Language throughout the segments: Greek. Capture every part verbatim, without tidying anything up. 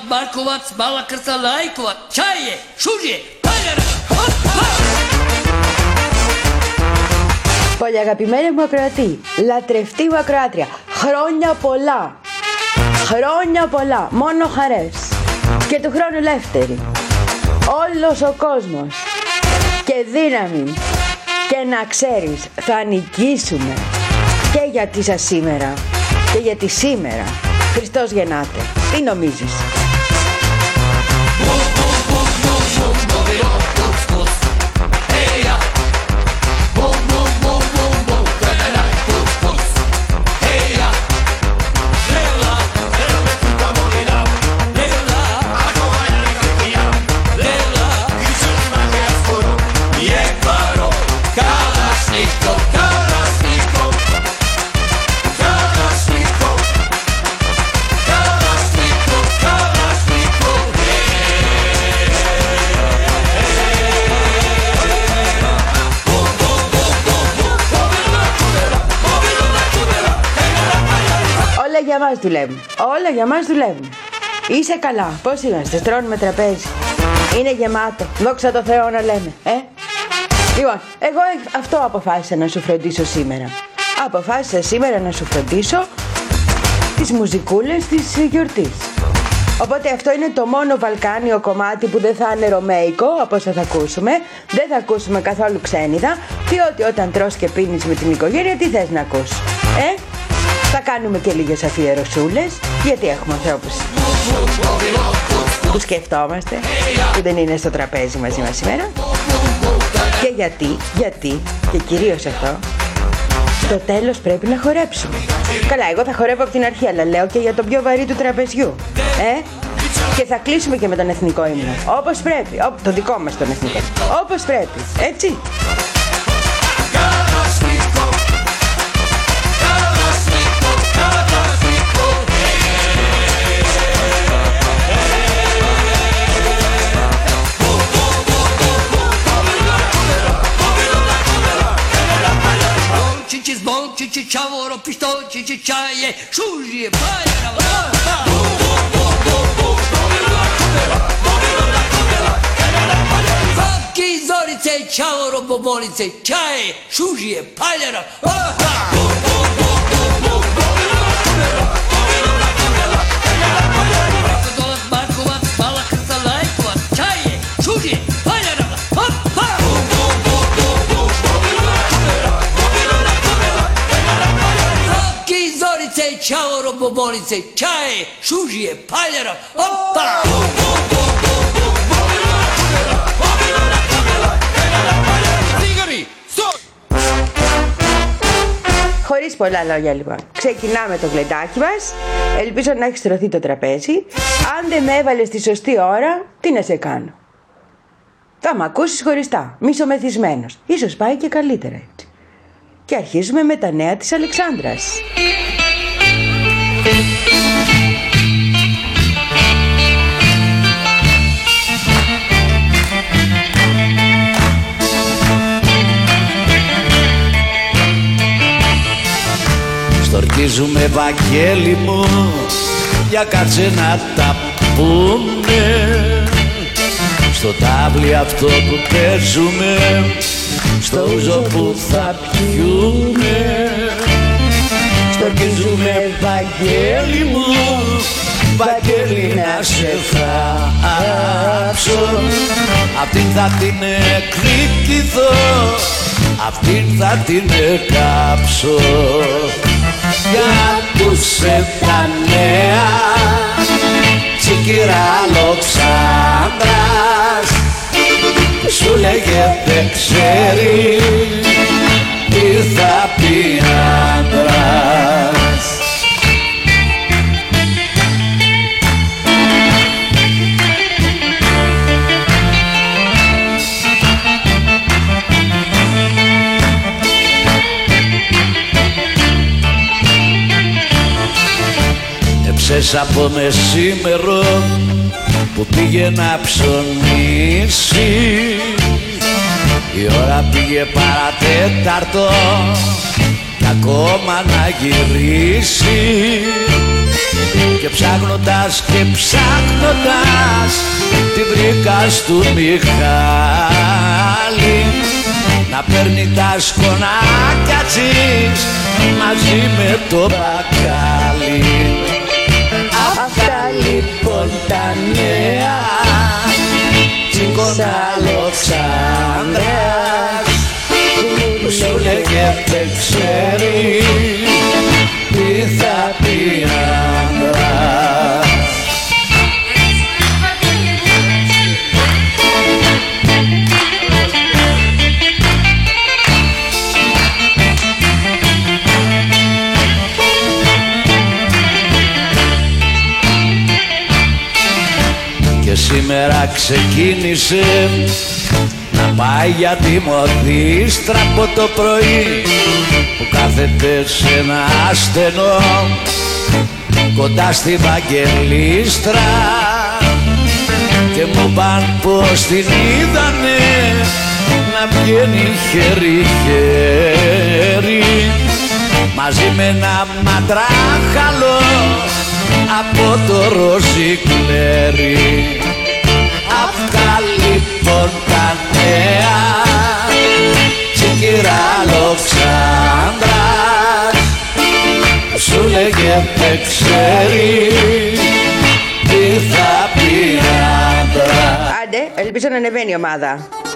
Markovac, Malakrta, Lajkovac, Čaje, Šužje, Paljara, hoppa! Πολύ αγαπημένη μου ακροατή, λατρευτή μου ακροάτρια, χρόνια πολλά, χρόνια πολλά, μόνο χαρές και του χρόνου ελεύθερη, όλος ο κόσμος και δύναμη και να ξέρεις θα νικήσουμε και γιατί σας σήμερα και γιατί σήμερα Χριστός γεννάται. Τι νομίζεις? Για μας δουλεύουν. Όλα για μας δουλεύουν. Είσαι καλά. Πώς είμαστε? Στρώνουμε τραπέζι. Είναι γεμάτο. Δόξα τω Θεώ να λέμε. Ε? Λοιπόν, εγώ αυτό αποφάσισα να σου φροντίσω σήμερα. Αποφάσισα σήμερα να σου φροντίσω τις μουζικούλες της γιορτής. Οπότε αυτό είναι το μόνο βαλκάνιο κομμάτι που δεν θα είναι ρωμαϊκό, όπως θα, θα ακούσουμε. Δεν θα ακούσουμε καθόλου ξένιδα, διότι όταν τρως και πίνεις με την οικογένεια, τι θες να ακούς? Ε? Θα κάνουμε και λίγες αφιερωσούλες, γιατί έχουμε ανθρώπους που σκεφτόμαστε, που δεν είναι στο τραπέζι μαζί μας σήμερα. Και γιατί, γιατί, και κυρίως αυτό, στο τέλος πρέπει να χορέψουμε. Καλά, εγώ θα χορεύω από την αρχή, αλλά λέω και για το πιο βαρύ του τραπεζιού. Ε? Και θα κλείσουμε και με τον εθνικό ύμνο. Όπως πρέπει, το δικό μας τον εθνικό. Όπως πρέπει, έτσι. Čiči čavoro, pištol, čiči čaje, šužije, paljara, hoppa! Vapki, zorice, čavoro, bobolice, čaje, šužije, paljara, hoppa! Markovac, Malakrta, Lajkovac, čaje, šužije, paljara, hoppa! Zorice, čavoro, bobolice, čaje, šužije, paljara, hoppa! Χωρίς πολλά λόγια λοιπόν, ξεκινάμε το γλεντάκι μας. Ελπίζω να έχει στρωθεί το τραπέζι. Αν δεν με έβαλες στη σωστή ώρα, τι να σε κάνω? Θα μ' ακούσεις χωριστά, μισομεθυσμένος. Ίσως πάει και καλύτερα έτσι. Και αρχίζουμε με τα νέα της Αλεξάνδρας. Στορκίζουμε, Βαγγέλη μου, για κάτσε να τα πούμε. Στο τάβλι αυτό που παίζουμε, στο ούζο που θα πιούμε. Στορκίζουμε, Βαγγέλη μου, Βαγγέλη να σε θάψω. Αυτήν θα την εκδικηθώ, αυτήν θα την εκάψω. Για ακούσε τα νέα, τσικυρά Αλεξάνδρας, σου λέγε δεν ξέρει τι θα πει άντρας. Έψες από μεσήμερο που πήγε να ψωνίσει, η ώρα πήγε παρατέταρτο κι ακόμα να γυρίσει. Και ψάχνοντας και ψάχνοντας την βρήκα στου Μιχάλη να παίρνει τα σκονάκια της μαζί με το μπακάλι. Αυτά λοιπόν τα νέα τσιγκώνα Αλεξάνδρας που σου λέγε δεν ξέρει τι θα πει άντρας. Και σήμερα ξεκίνησε να πάει για τη μοδίστρα από το πρωί που κάθεται σε ένα στενό κοντά στη Βαγγελίστρα και μου παν πως την είδανε να βγαίνει χέρι-χέρι μαζί με ένα μαντράχαλο από το Ροζικλέρι. Αυτά λοιπόν τα νέα τσικυρά Αλεξάνδρας σου λέγε δεν ξέρει τι θα πει άντρα. Άντε, ελπίζω να ανεβαίνει η ομάδα.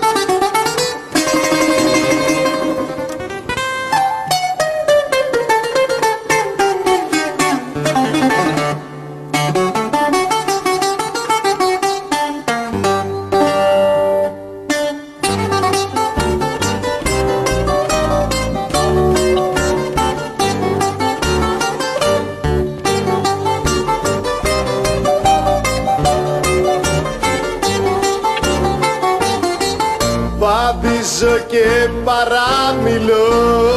Βαδίζω και παραμιλώ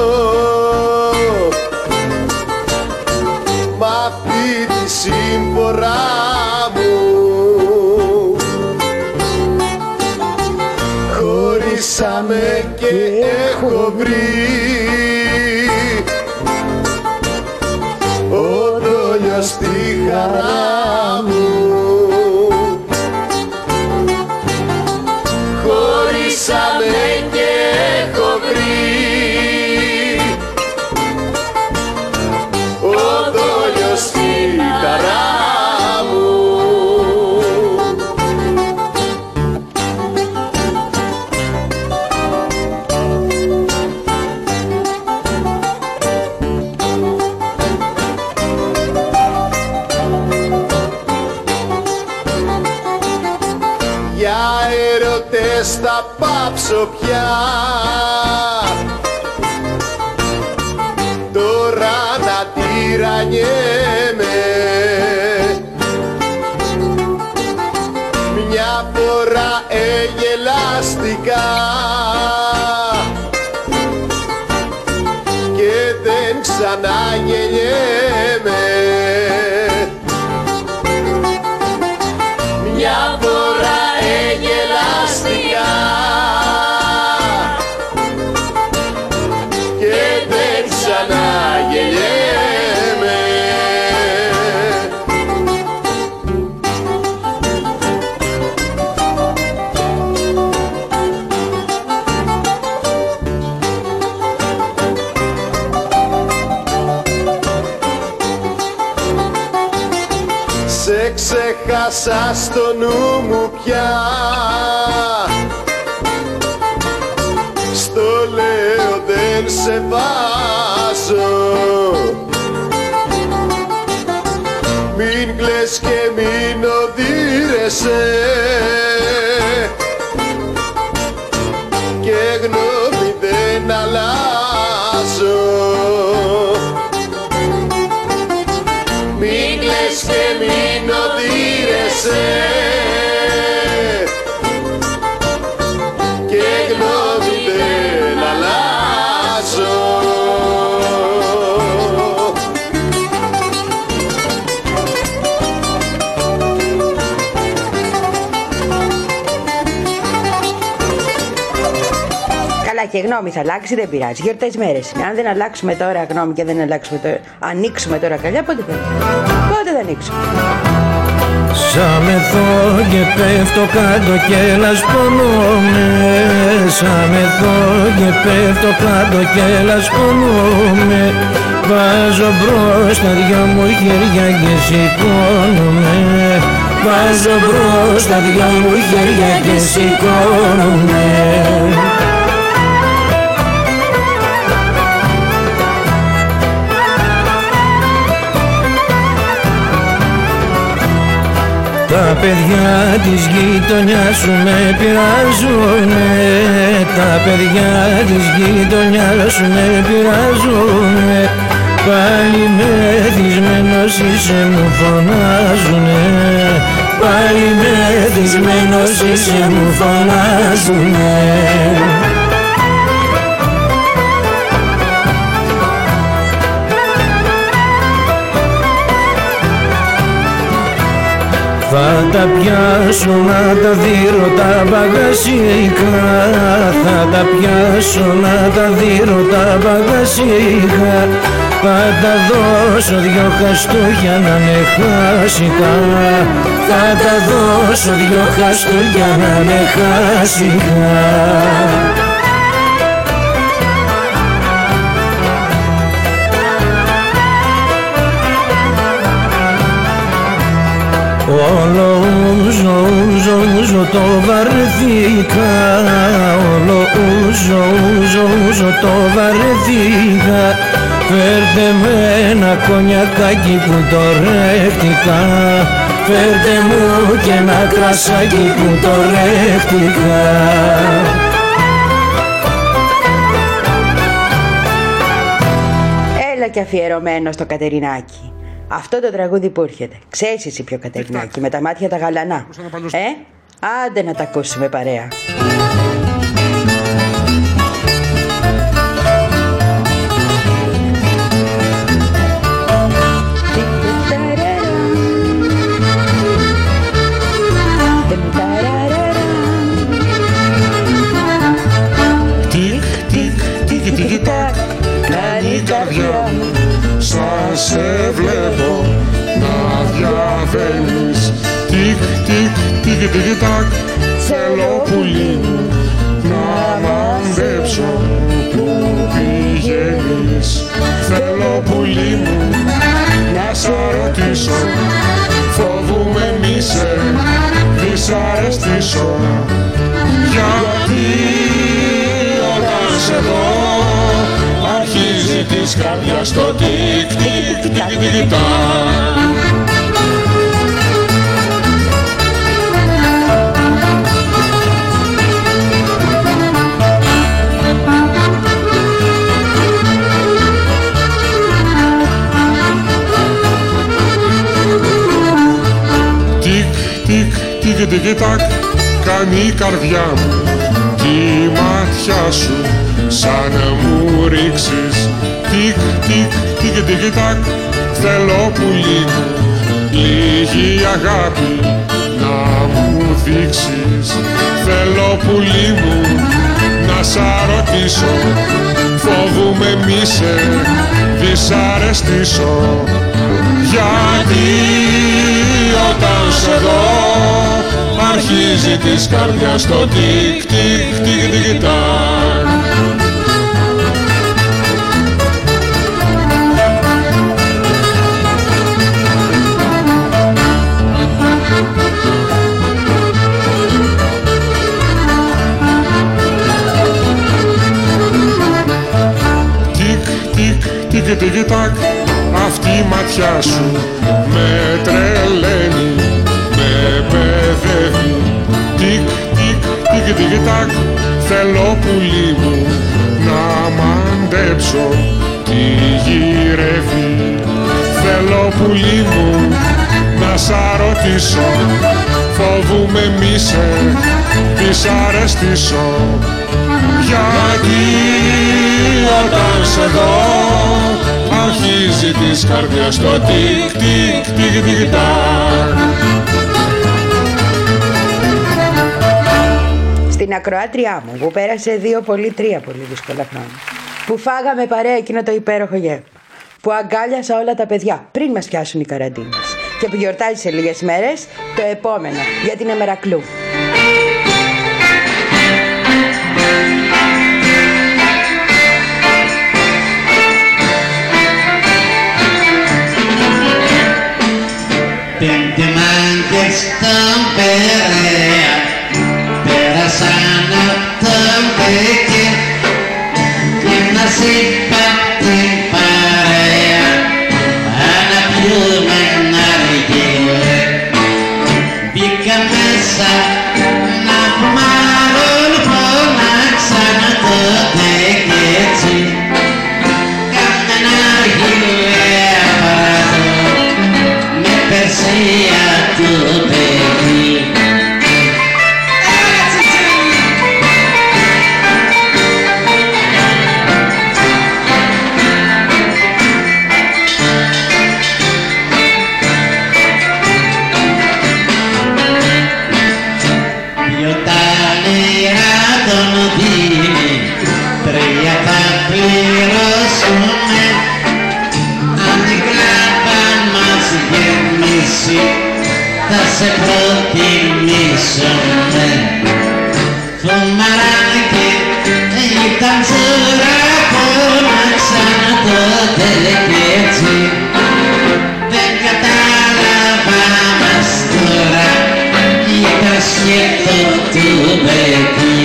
μ' αυτή τη σύμφορά μου. Χωρίσαμε και έχω βρει ο δόλιος στη χαρά μου. Χωρίσαμε και έχω βρει ο δόλιος στη χαρά μου. Για ερωτές θα πάψω πια τώρα να τυραννιέμαι. Μια φορά εγελάστηκα και δεν ξαναγελιέμαι. Μια φορά εγελάστηκα και δεν ξαναγελιέμαι. Σε ξέχασα στο νου μου πια, στο λέω δεν σε βάζω. Μην κλαις και μην οδύρεσαι και γνώμη δεν αλλάζω. Μην κλαις και μην οδύρεσαι και γνώμη δεν αλλάζω. και γνώμη θα αλλάξει, δεν πειράζει. Γιορτές μέρες είναι. Αν δεν αλλάξουμε τώρα γνώμη και δεν αλλάξουμε τώρα, ανοίξουμε τώρα καλιά, πότε θα, πότε θα ανοίξουμε. Σαν μεθώ και πέφτω κάτω και λασπονόμαι. Σαν μεθώ και πέφτω κάτω και λασπονόμαι. Βάζω μπρος τα δυο μου χέρια και σηκώνομαι. Βάζω μπρος τα δυο μου χέρια και σηκώνομαι. Τα παιδιά της γειτονιάς σου με πειράζουνε. Τα παιδιά της γειτονιάς σου με πειράζουνε. Πάλι μεθυσμένος είσαι μου φωνάζουνε. Πάλι μεθυσμένος είσαι μου φωνάζουνε. Θα τα πιάσω να τα δείρω τα μπαγασίκα. Θα τα πιάσω να τα δείρω τα μπαγασίκα. Θα τα δώσω δυο χαστούκια να είναι χάσικα. Θα τα δώσω δυο χαστούκια να είναι χάσικα. Όλο ούζο, ούζο, ούζο το βαρεθήκα. Όλο ούζο, ούζο, ούζο το βαρεθήκα. Φέρτε με ένα κονιακάκι που το ρέχτηκα. Φέρτε μου και ένα κρασάκι που το ρέχτηκα. Έλα και αφιερωμένο στο Κατερινάκι. Αυτό το τραγούδι που έρχεται. Ξέρεις εσύ ποιο Κατερινάκι, με τα μάτια τα γαλανά. Ε, άντε να τα ακούσουμε παρέα. Τικ, τικ, τικ, τικ, τακ, κάνει η καρδιά μου. Σαν σε βλέπω να διαβαίνεις. Τικ, τικ, τικ, τικ, τακ, θέλω πουλί μου να μαντέψω που πηγαίνεις. Θέλω πουλί μου να σ' ρωτήσω, φοβούμαι μη σε δυσαρεστήσω. Γιατί όταν σε δω αρχίζει της καρδιάς το τικ τικ τικ τικ τακ. Τικ τικ τικ τικ τακ κάνει η καρδιά μου. Τη μάτια σου σαν να μου ρίξεις. Τικ, τικ, τικ, τικ, τακ, θέλω πουλί μου λίγη αγάπη να μου δείξεις. Θέλω πουλί μου να σ' ρωτήσω, φοβούμαι μη σε δυσαρεστήσω. Γιατί όταν σε δω αρχίζει της καρδιάς το τικ, τικ, τικ, τικ, τακ. Τικ τικ τακ, αυτή η ματιά σου με τρελαίνει, με παιδεύει. Τικ τικ τικ τικ τακ, θέλω πουλί μου να μαντέψω τι γυρεύει. Θέλω πουλί μου να σ' ρωτήσω, φοβούμαι μη σε δυσαρεστήσω. Γιατί όταν σε δω αρχίζει της καρδιάς το τικ τικ τικ τικ τακ. Στην την ακροάτριά μου που πέρασε δύο πολύ τρία πολύ δύσκολα χρόνια, που φάγαμε παρέα εκείνο το υπέροχο γεύμα, που αγκάλιασα όλα τα παιδιά πριν μας πιάσουν οι καραντίνες και που γιορτάζει σε λίγες μέρες το επόμενο για την Εμερακλού. Πέντε μάγκες στον Περαία πέρασαν απ' τον Πεκέ και μας είπα την παρέα να πιούμε ναργιλέ. Μπήκα μέσα να φουμάρουν, φωνάξαν τότε κι έτσι κάμε ναργιλέ παραδό με Περσία του παιδί. Θα σε προτιμήσουμε. Φουμαράκι ήταν τσούρα που μάξαν τότε κι έτσι. Δεν κατάλαβα μας τώρα ήταν σκέτο του παιδί.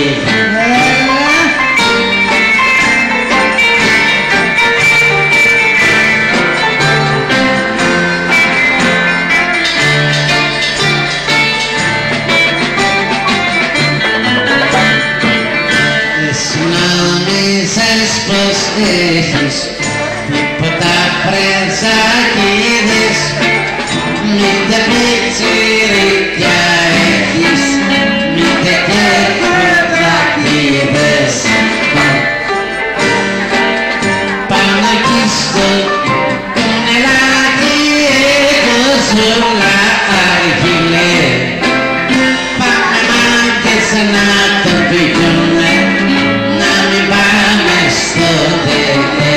Πως έχεις τίποτα πρεζακίδες, μήτε πιτσιρίκια έχεις, μήτε και κορδακίδες. Πάνω εκεί στο κουνελάκι έχω ζούλα αργυλέ. Πάμε μάγκες να το πηγαίνουμε, να μην πάμε στο τελέ.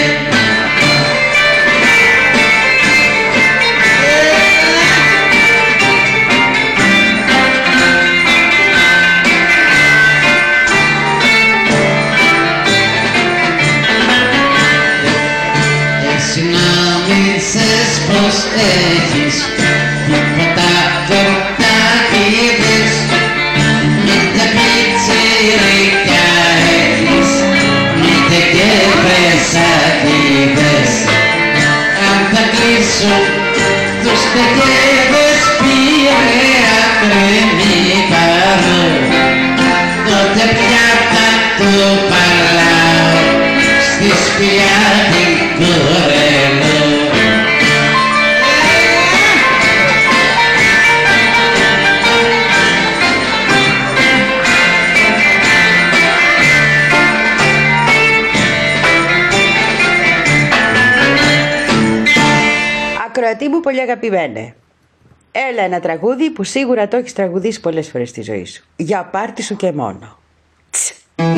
Εσύ νόμιζες πως έχεις τίποτα κορτακίδες, μήτε πιτσιρίκια έχεις, μήτε και πεσακίδες. Αν θα κλείσουν τους τεκέδες Πειραιά κρεμμύδαρο, τότε πια θα το παλάω στη σπηλιά την Κορελό. Ακροατή μου πολύ αγαπημένε, έλα ένα τραγούδι που σίγουρα το έχεις τραγουδήσει πολλές φορές στη ζωή σου. Για πάρτι σου και μόνο. Τς.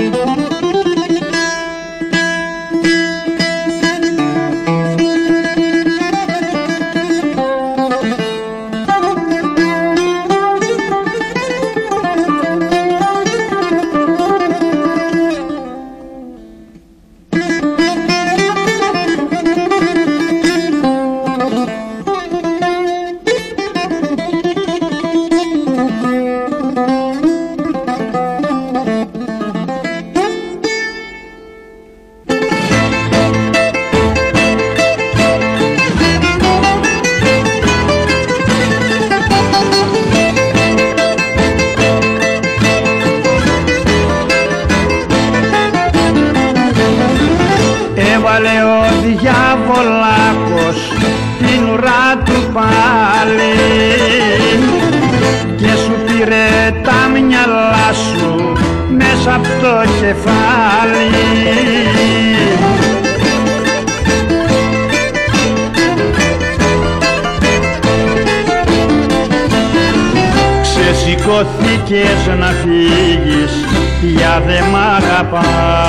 Έβαλε ο διάβολάκος την ουρά του πάλι και σου πήρε τα μυαλά σου μέσα από το κεφάλι. Ξεσηκώθηκες να φύγεις πια δε μ' αγαπάς.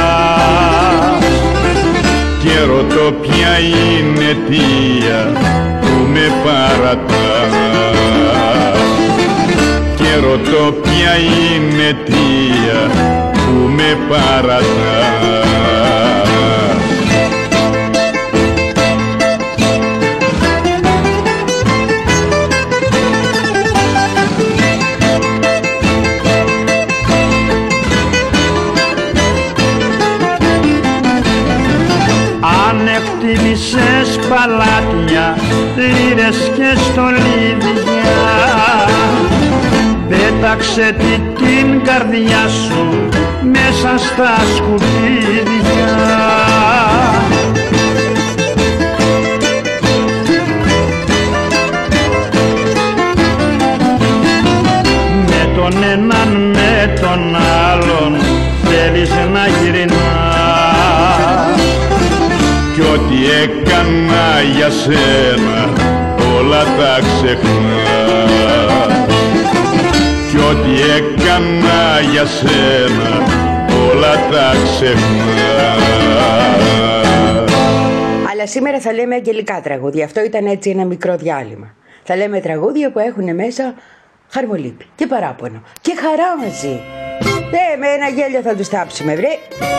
Και ρωτώ ποια είναι αιτία που με παρατάς. Και ρωτώ ποια είναι αιτία που με παρατάς. Αν εκτίμησες παλάτια, λίρες και στολίδια, πέταξε τη την καρδιά σου μέσα στα σκουπίδια. Με τον έναν με τον άλλον θέλεις να γυρνάς, κι ό,τι έκανα για σένα όλα τα ξεχνάς. Κι ό,τι έκανα για σένα όλα τα ξεχνάς. Αλλά σήμερα θα λέμε αγγελικά τραγούδια. Αυτό ήταν έτσι ένα μικρό διάλειμμα. Θα λέμε τραγούδια που έχουν μέσα χαρμολύπη και παράπονο και χαρά μαζί. Ε, με ένα γέλιο θα τους τάψουμε, βρε.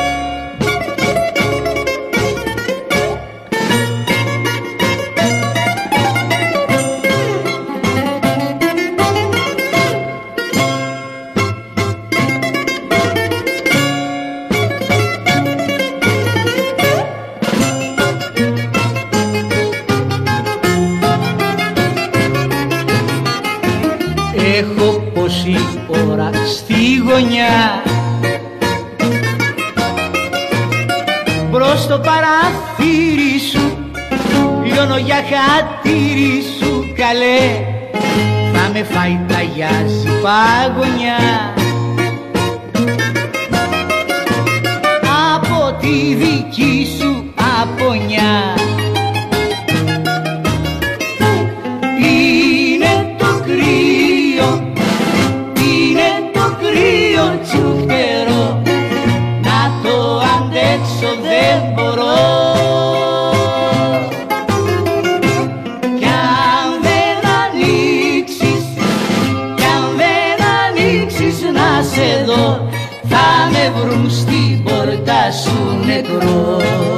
Έχω πόση ώρα στη γωνιά, μπρος στο παραθύρι σου λιώνω για χατήρι σου, καλέ, θα με φάει τα γιάζι παγωνιά. Από τη δική σου απονιά είναι το κρύο, είναι το κρύο τσουχτερό, να το αντέξω δεν μπορώ. Κι αν δεν ανοίξεις, κι αν δεν ανοίξεις να σε δω, θα με βρουν στην πόρτα σου νεκρό.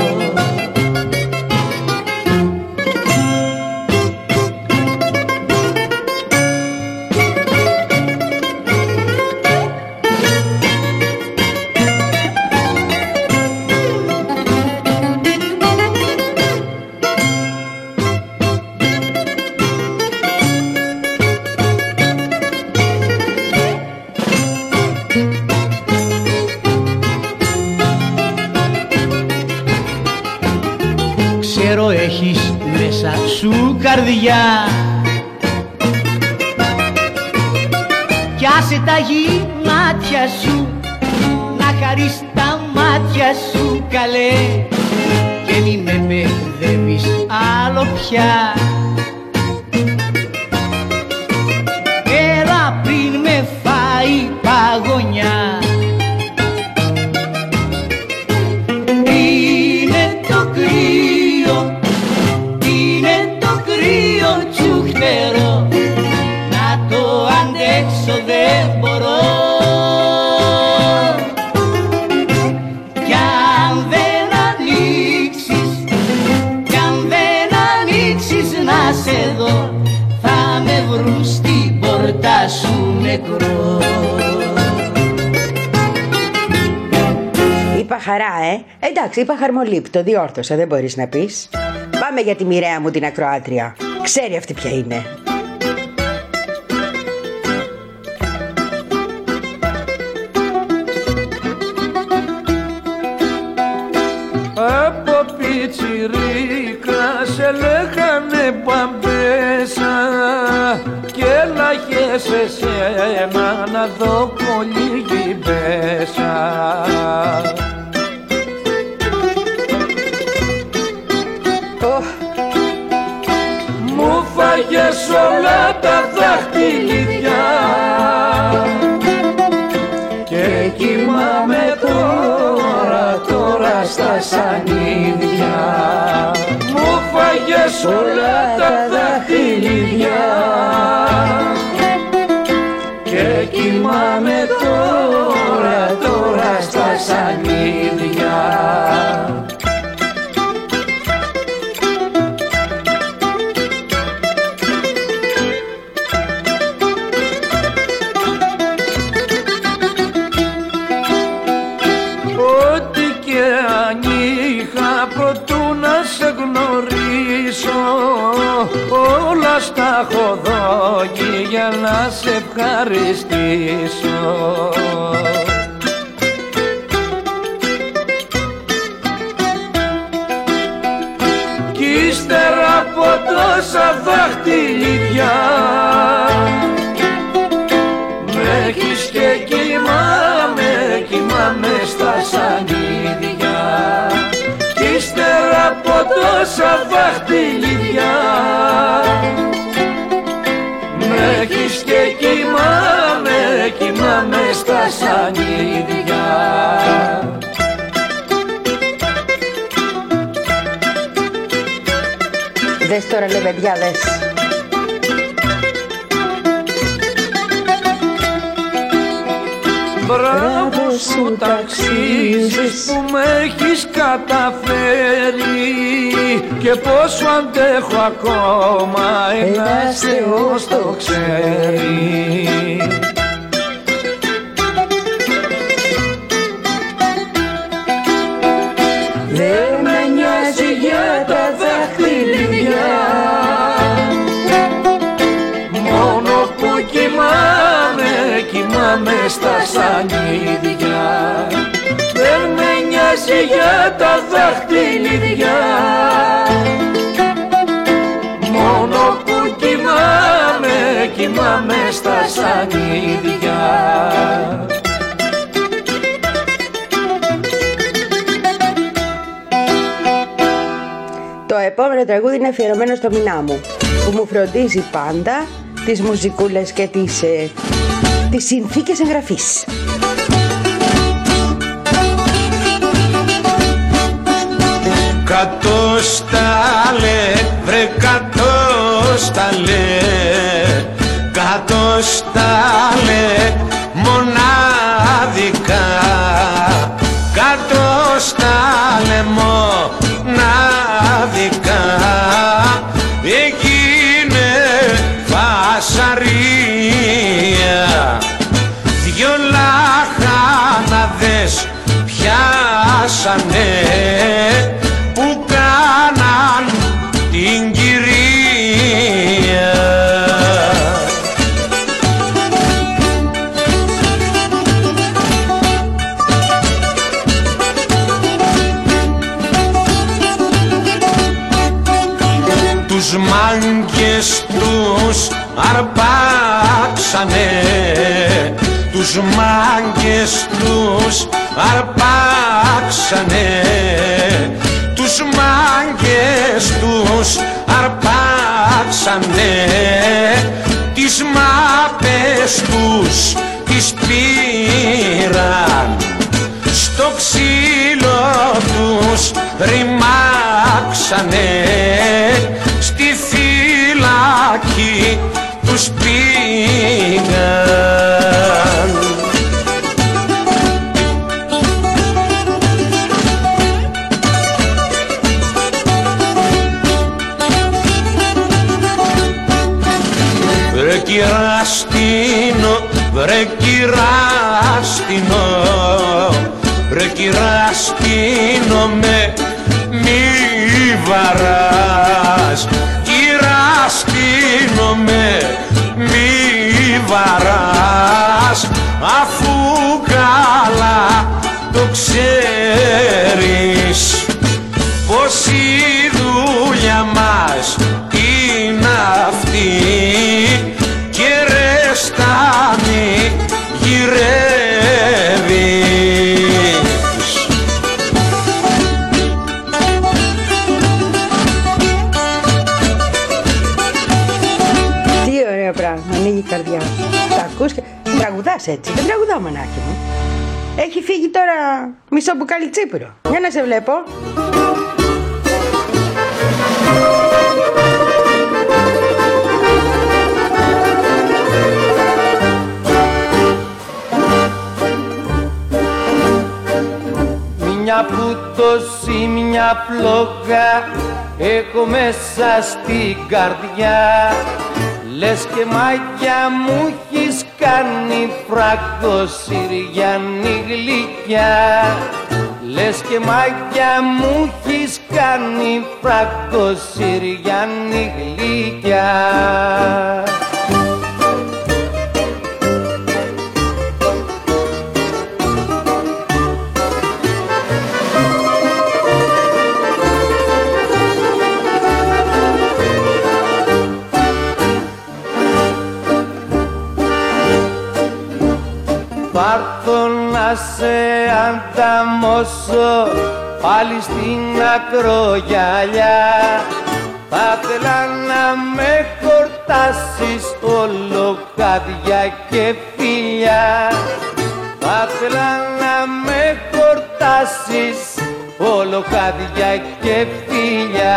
Ξέρω έχεις μέσα σου καρδιά, κι άσε τα γυμάτια σου να χαρείς τα μάτια σου, καλέ, και μη με μπερδεύεις άλλο πια. Έλα πριν με φάει παγωνιά. Είναι το κρύο, είναι το κρύο τσουχτερό, να το αντέξω δεν μπορώ. Κι αν δεν ανοίξεις, κι αν δεν ανοίξεις να σε δω, θα με βρουν στην πόρτα σου νεκρό. Είπα χαρά, ε. Εντάξει, είπα χαρμολύπη, το διόρθωσα, δεν μπορείς να πεις. Πάμε για τη μοιραία μου την ακροάτρια. Ξέρει αυτή ποια είναι. Από πιτσιρίκα σε λέγανε μπαμπέσα και έλαγε σε σένα να δω πολύ γυμπέσα. Oh. Μου φάγες όλα τα δάχτυλιδιά και κοιμά σανίδια. Μου φάγες όλα τα δαχτυλίδια και κοιμάμαι τώρα, τώρα στα σανίδια. Προτού να σε γνωρίσω, όλα στα έχω δώσει για να σε ευχαριστήσω. Κι ύστερα από τόσα δαχτυλίδια με έχεις και κοιμάμαι, κοιμάμαι στα σανίδια. Ύστερα από τόσα δαχτυλίδια με έχεις και κοιμάμαι, κοιμάμαι στα σανίδια. Δες τώρα λεβεντιά, δες. Μπράβο σου ταξίζεις που με έχεις καταφέρει και πόσο αντέχω ακόμα, ένας Θεός το ξέρει. Δεν με νοιάζει για τα δαχτυλίδια, μόνο που κοιμάμαι, κοιμάμαι στα σανίδια. Δεν με νοιάζει για τα δαχτυλίδια, μόνο που κοιμάμαι, κοιμάμαι στα σανίδια. Το επόμενο τραγούδι είναι αφιερωμένο στο μηνά μου, που μου φροντίζει πάντα τις μουσικούλες και τις, ε, τις συνθήκες εγγραφής. Κατώσταλε, βρε κατώσταλε, κατώσταλε μονάδικα, κατώσταλε μονάδικα, εκείνε φασαρία, δυο λαχανάδες πιάσανε που κάναν την κυρία. Τους μάγκες τους αρπάξανε, τους μάγκες τους αρπάξανε, τους μάγκες τους αρπάξανε, τις μάπες τους τις πήραν, στο ξύλο τους ρημάξανε, στη φυλακή τους πήγαν. Βρε κυράστινο, βρε κυράστινο, βρε κυράστινο με μη βαράς, κυράστινο με μη βαράς, αφού καλά το ξέρεις πως η δουλειά μας είναι αυτή και ρεστάνει γυρεύεις. Τι ωραίο πράγμα, ανοίγει η καρδιά. Τα ακούς και τραγουδάς έτσι, δεν τραγουδάω μανάκι μου. Έχει φύγει τώρα μισό μπουκάλι τσίπουρο. Για να σε βλέπω. Μια πούτωση, μια φλόγα έχω μέσα στην καρδιά. Λες και μάγια μου έχεις κάνει φράγκο Συριανή γλυκιά. Λες και μάγια μου έχεις κάνει φράγκο Συριανή γλυκιά. Πάρθω να σε ανταμώσω πάλι στην ακρογιαλιά. Θα θέλα να με χορτάσεις όλο χάδια και φιλιά. Θα θέλα να με χορτάσεις όλο χάδια και φιλιά.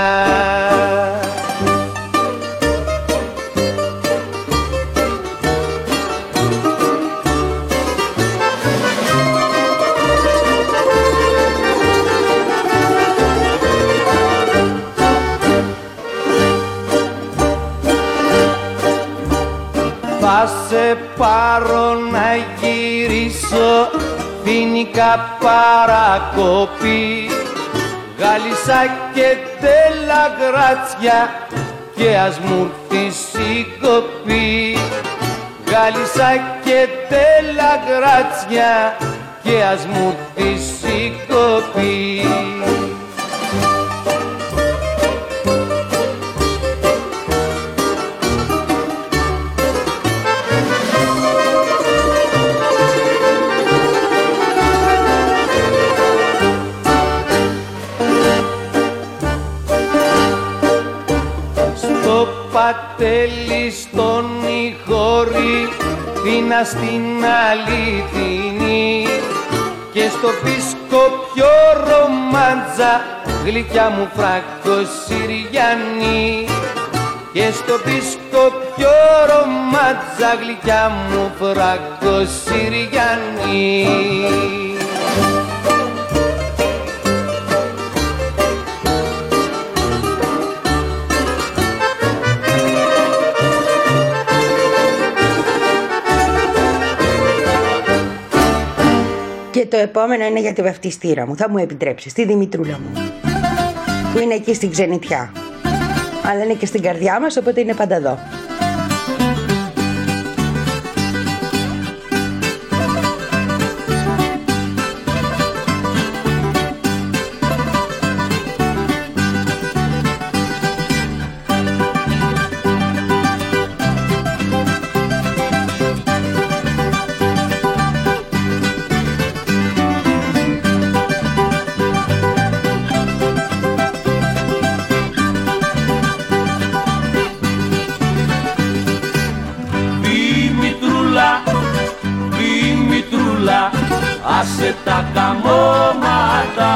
Θα σε πάρω να γυρίσω φοινικά παρακοπή. Γάλισσα και τελαγράτσια και ας μου έρθεις η κοπή. Γάλισσα και τελαγράτσια και ας μου έρθεις η κοπή. Πατέλη στον Ηχώρη, Θήνα στην Αληθινή και στο Πισκοπιό ρομάντζα, γλυκιά μου φράγκο Συριανή. Και στο Πισκοπιό ρομάντζα, γλυκιά μου φράγκο Συριανή. Και το επόμενο είναι για τη βαφτιστήρα μου. Θα μου επιτρέψεις, τη Δημητρούλα μου, που είναι εκεί στην ξενιτιά, αλλά είναι και στην καρδιά μας, οπότε είναι πάντα εδώ. Άσε τα καμώματα,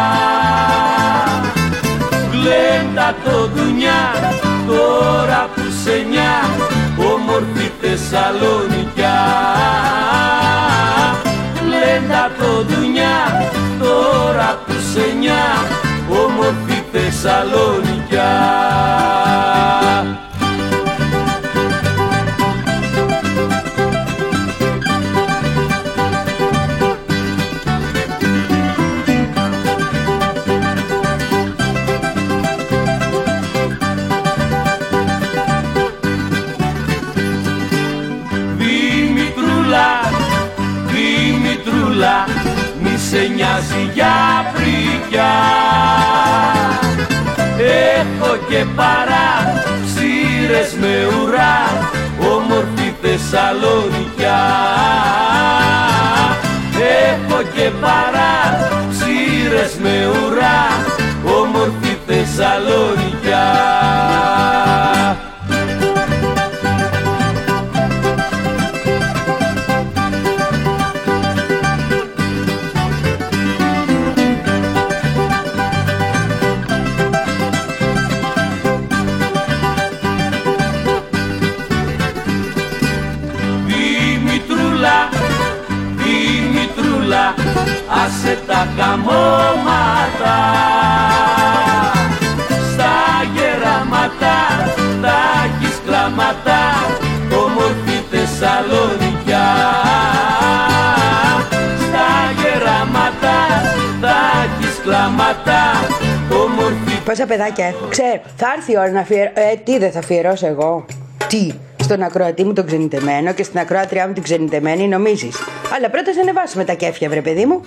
γλέντα το δουνιά, τώρα που σε νιά, όμορφη Θεσσαλονικιά. Γλέντα το δουνιά, τώρα που σε νιά, όμορφη Θεσσαλονικιά. Μη σε νοιάζει για πρικιά, έχω και παράψηρες με ουρά, όμορφη Θεσσαλονικιά. Έχω και παράψηρες με ουρά, όμορφη Θεσσαλονικιά. άσε τα καμώματα. Στα γεράματα τα έχεις κλάματα, όμορφη Θεσσαλονικιά. Στα γεράματα τα έχεις κλάματα, όμορφη. Πόσα παιδάκια έχω, ξέρω. Θα έρθει η ώρα να αφιερώσω. Ε, τι δεν θα αφιερώσω εγώ. Τι, στον ακροατή μου τον ξενιτεμένο και στην ακροάτριά μου την ξενιτεμένη, νομίζεις? Αλλά πρώτα θα ανεβάσουμε τα κέφια, βρε παιδί μου.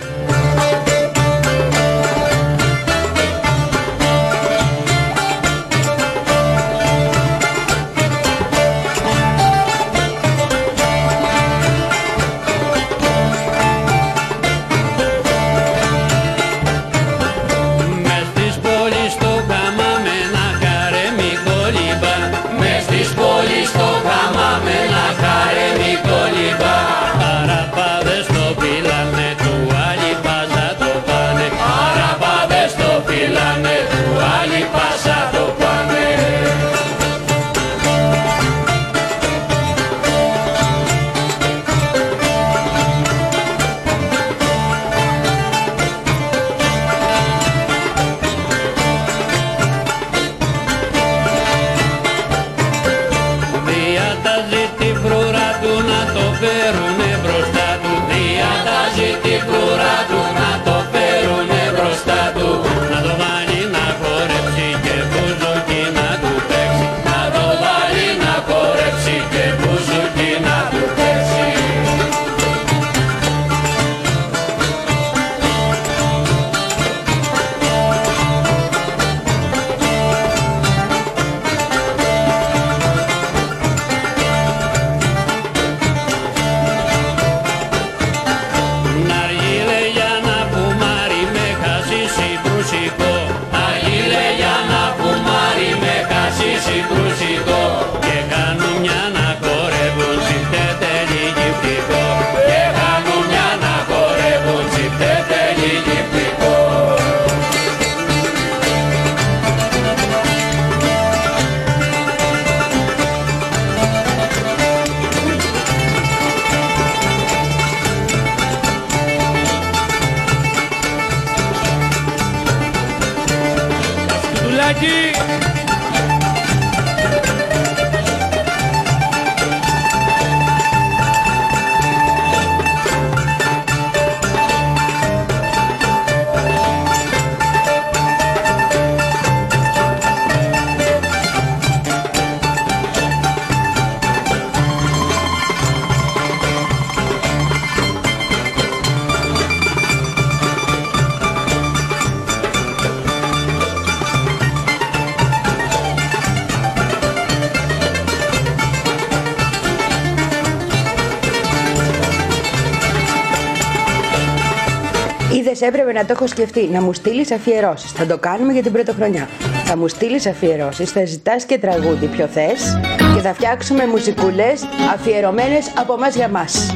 Έπρεπε να το έχω σκεφτεί, να μου στείλεις αφιερώσεις. Θα το κάνουμε για την πρωτοχρονιά. Θα μου στείλεις αφιερώσεις, θα ζητάς και τραγούδι ποιο θες και θα φτιάξουμε μουσικούλες αφιερωμένες από μας για μας.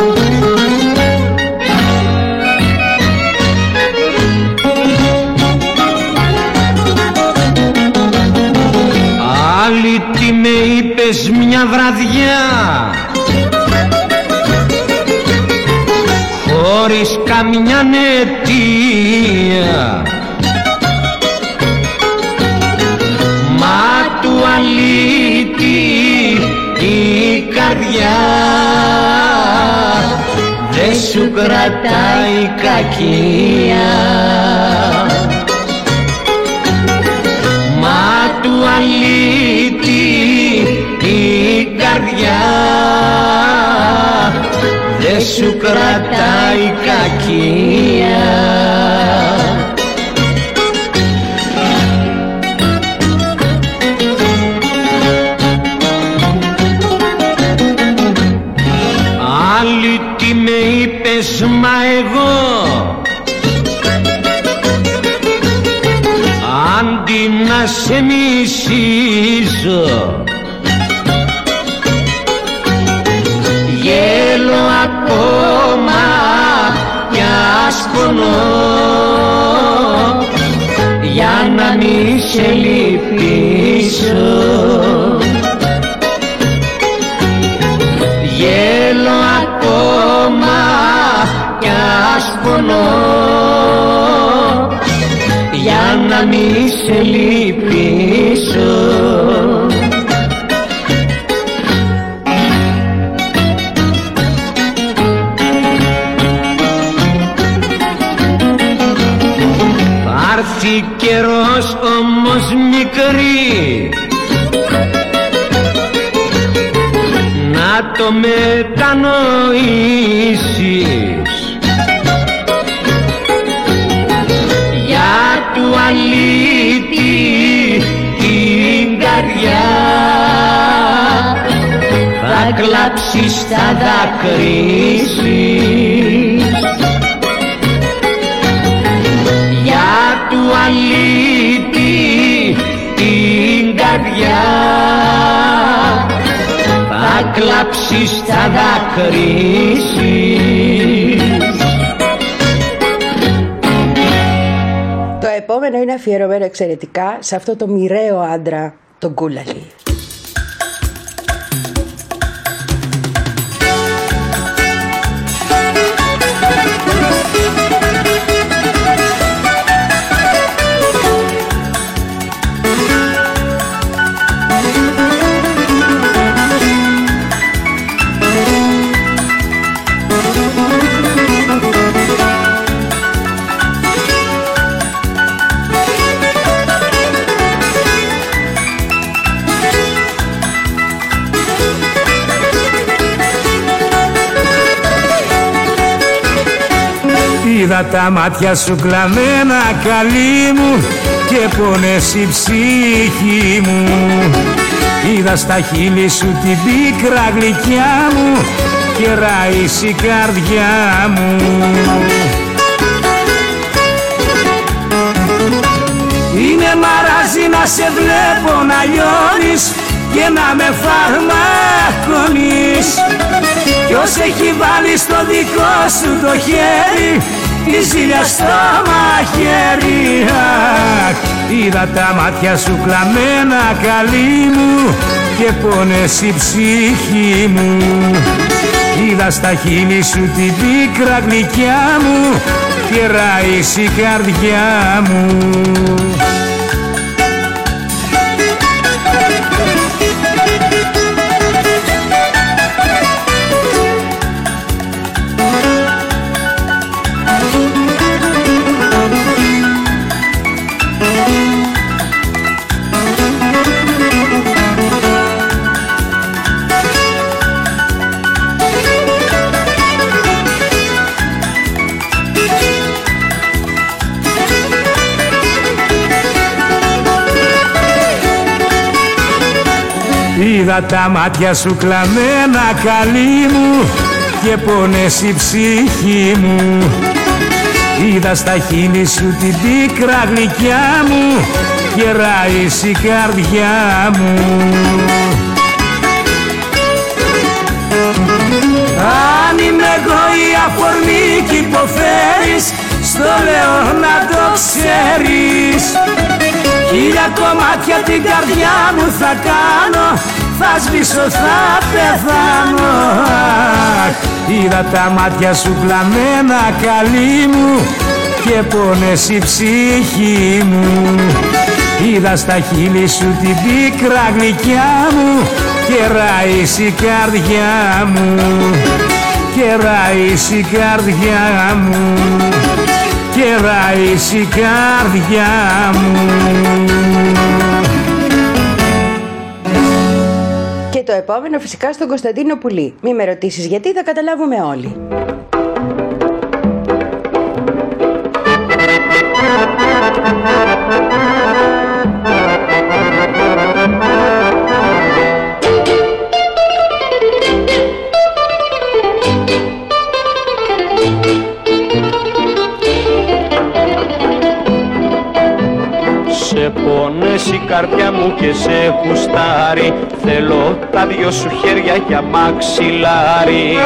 Άλλη τι με είπες μια βραδιά, χωρίς καμιά αιτία, μα του αλήτη η καρδιά δε σου κρατάει κακία, μα του αλήτη η καρδιά δε σου κρατάει κακία. Άλλη τι με είπες, μα εγώ αντί να σε μισήσω γέλω ακόμα κι ασκονώ για να μη σε λυπήσω. Γέλω ακόμα κι ασκονώ πονώ για να μη σε λυπήσω. Θα έρθει καιρός όμως μικρή να το μετανοήσεις, για του αλήτη την καρδιά θα κλάψεις, θα δακρύσεις, για του αλήτη την καρδιά θα κλάψεις, θα δακρύσεις. Το επόμενο είναι αφιερωμένο εξαιρετικά σε αυτό το μοιραίο άντρα, τον Κούλαλη. Είδα τα μάτια σου κλαμμένα, καλή μου, και πόνες η ψυχή μου. Είδα στα χείλη σου την πίκρα γλυκιά μου και ράεις η καρδιά μου. Είναι μαράζι να σε βλέπω να λιώνεις και να με φαρμακώνεις, κι ως έχει βάλει στο δικό σου το χέρι τη ζήλια στο μαχαίρι. Αχ, είδα τα μάτια σου κλαμμένα, καλή μου, και πόνες η ψυχή μου. Είδα στα χείλη σου την πίκρα γλυκιά μου και ράεις η καρδιά μου. Είδα τα μάτια σου κλαμμένα, καλή μου, και πόνες η ψυχή μου. Είδα στα χείλη σου την πίκρα γλυκιά μου και ράεις η καρδιά μου. Αν είμαι εγώ η αφορμή κι υποφέρεις, στο λέω να το ξέρεις. Χίλια κομμάτια την καρδιά μου θα κάνω, θα σβήσω, θα πεθάνω. Είδα τα μάτια σου κλαμμένα, καλή μου, και πόνες η ψυχή μου. Είδα στα χείλη σου την πίκρα γλυκιά μου και ράεις η καρδιά μου, και ράεις η καρδιά μου, και ράεις η καρδιά μου. Και το επόμενο φυσικά στον Κωνσταντίνο Πουλή. Μη με ρωτήσεις γιατί, θα καταλάβουμε όλοι. Σε πόνες η καρδιά μου και σε χουστάρει, θέλω τα δυο σου χέρια για μαξιλάρι.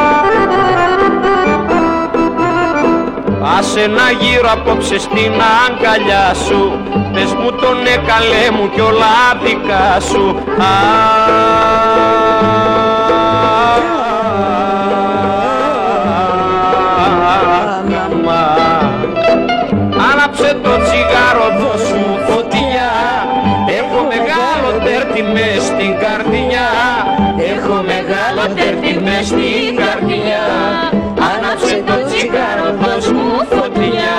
Άσε να γύρω απόψε στην αγκαλιά σου, πες μου τον έκαλέ μου κι όλα δικά σου. μες στην καρδιά. Άναψε το τσιγάρο, δώσ' μου φωτιά.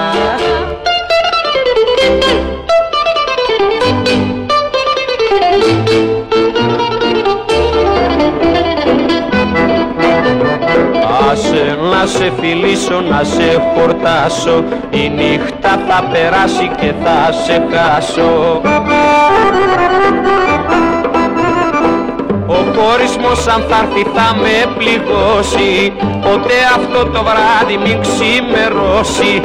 Άσε να σε φιλήσω, να σε χορτάσω, η νύχτα θα περάσει και θα σε χάσω. Ο χωρισμός αν θα έρθει θα με πληγώσει, ποτέ αυτό το βράδυ μην ξημερώσει.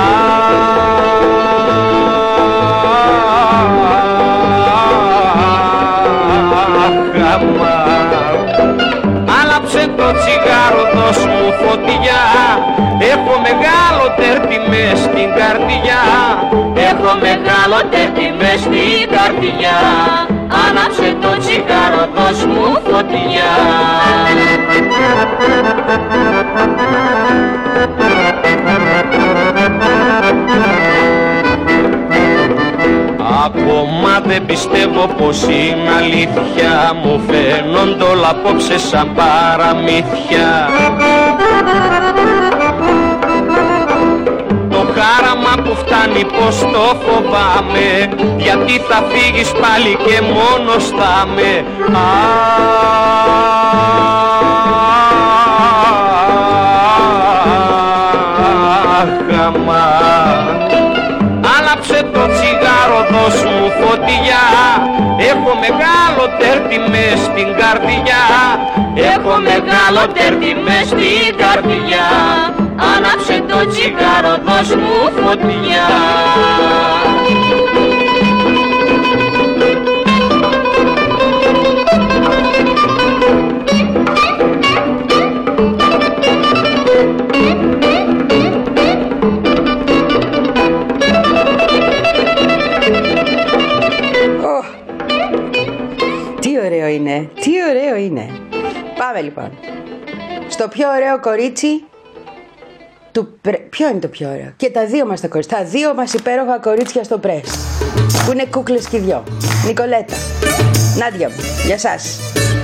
Αχ, άναψε το τσιγάρο, δώσ' μου φωτιά. Έχω μεγάλο τέρτη μες στην καρδιά. Έχω μεγάλο τέρτη μες στην καρδιά. Άναψε το τσιγάρο, δώσ' μου φωτιά. Ακόμα δεν πιστεύω πως είναι αλήθεια, μου φαίνονται όλα απόψε σαν παραμύθια. Το χάραμα που φτάνει πως το φοβάμαι, γιατί θα φύγεις πάλι και μόνος θα με. Αχ, αμά. Άναψε το τσιγάρο, δώσ' μου φωτιά. Έχω μεγάλο τέρτη μες στην καρδιά. Έχω μεγάλο τέρτη μες στην καρδιά. Άναψε το τσιγάρο, δώσ' μου φωτιά. Είναι. Τι ωραίο είναι. Πάμε λοιπόν στο πιο ωραίο κορίτσι του πρε... Ποιο είναι το πιο ωραίο? Και τα δύο μας τα κορίτσια, τα δύο μας υπέροχα κορίτσια στο πρες, που είναι κούκλες και δυο. Νικολέτα, Νάντια μου, για σας.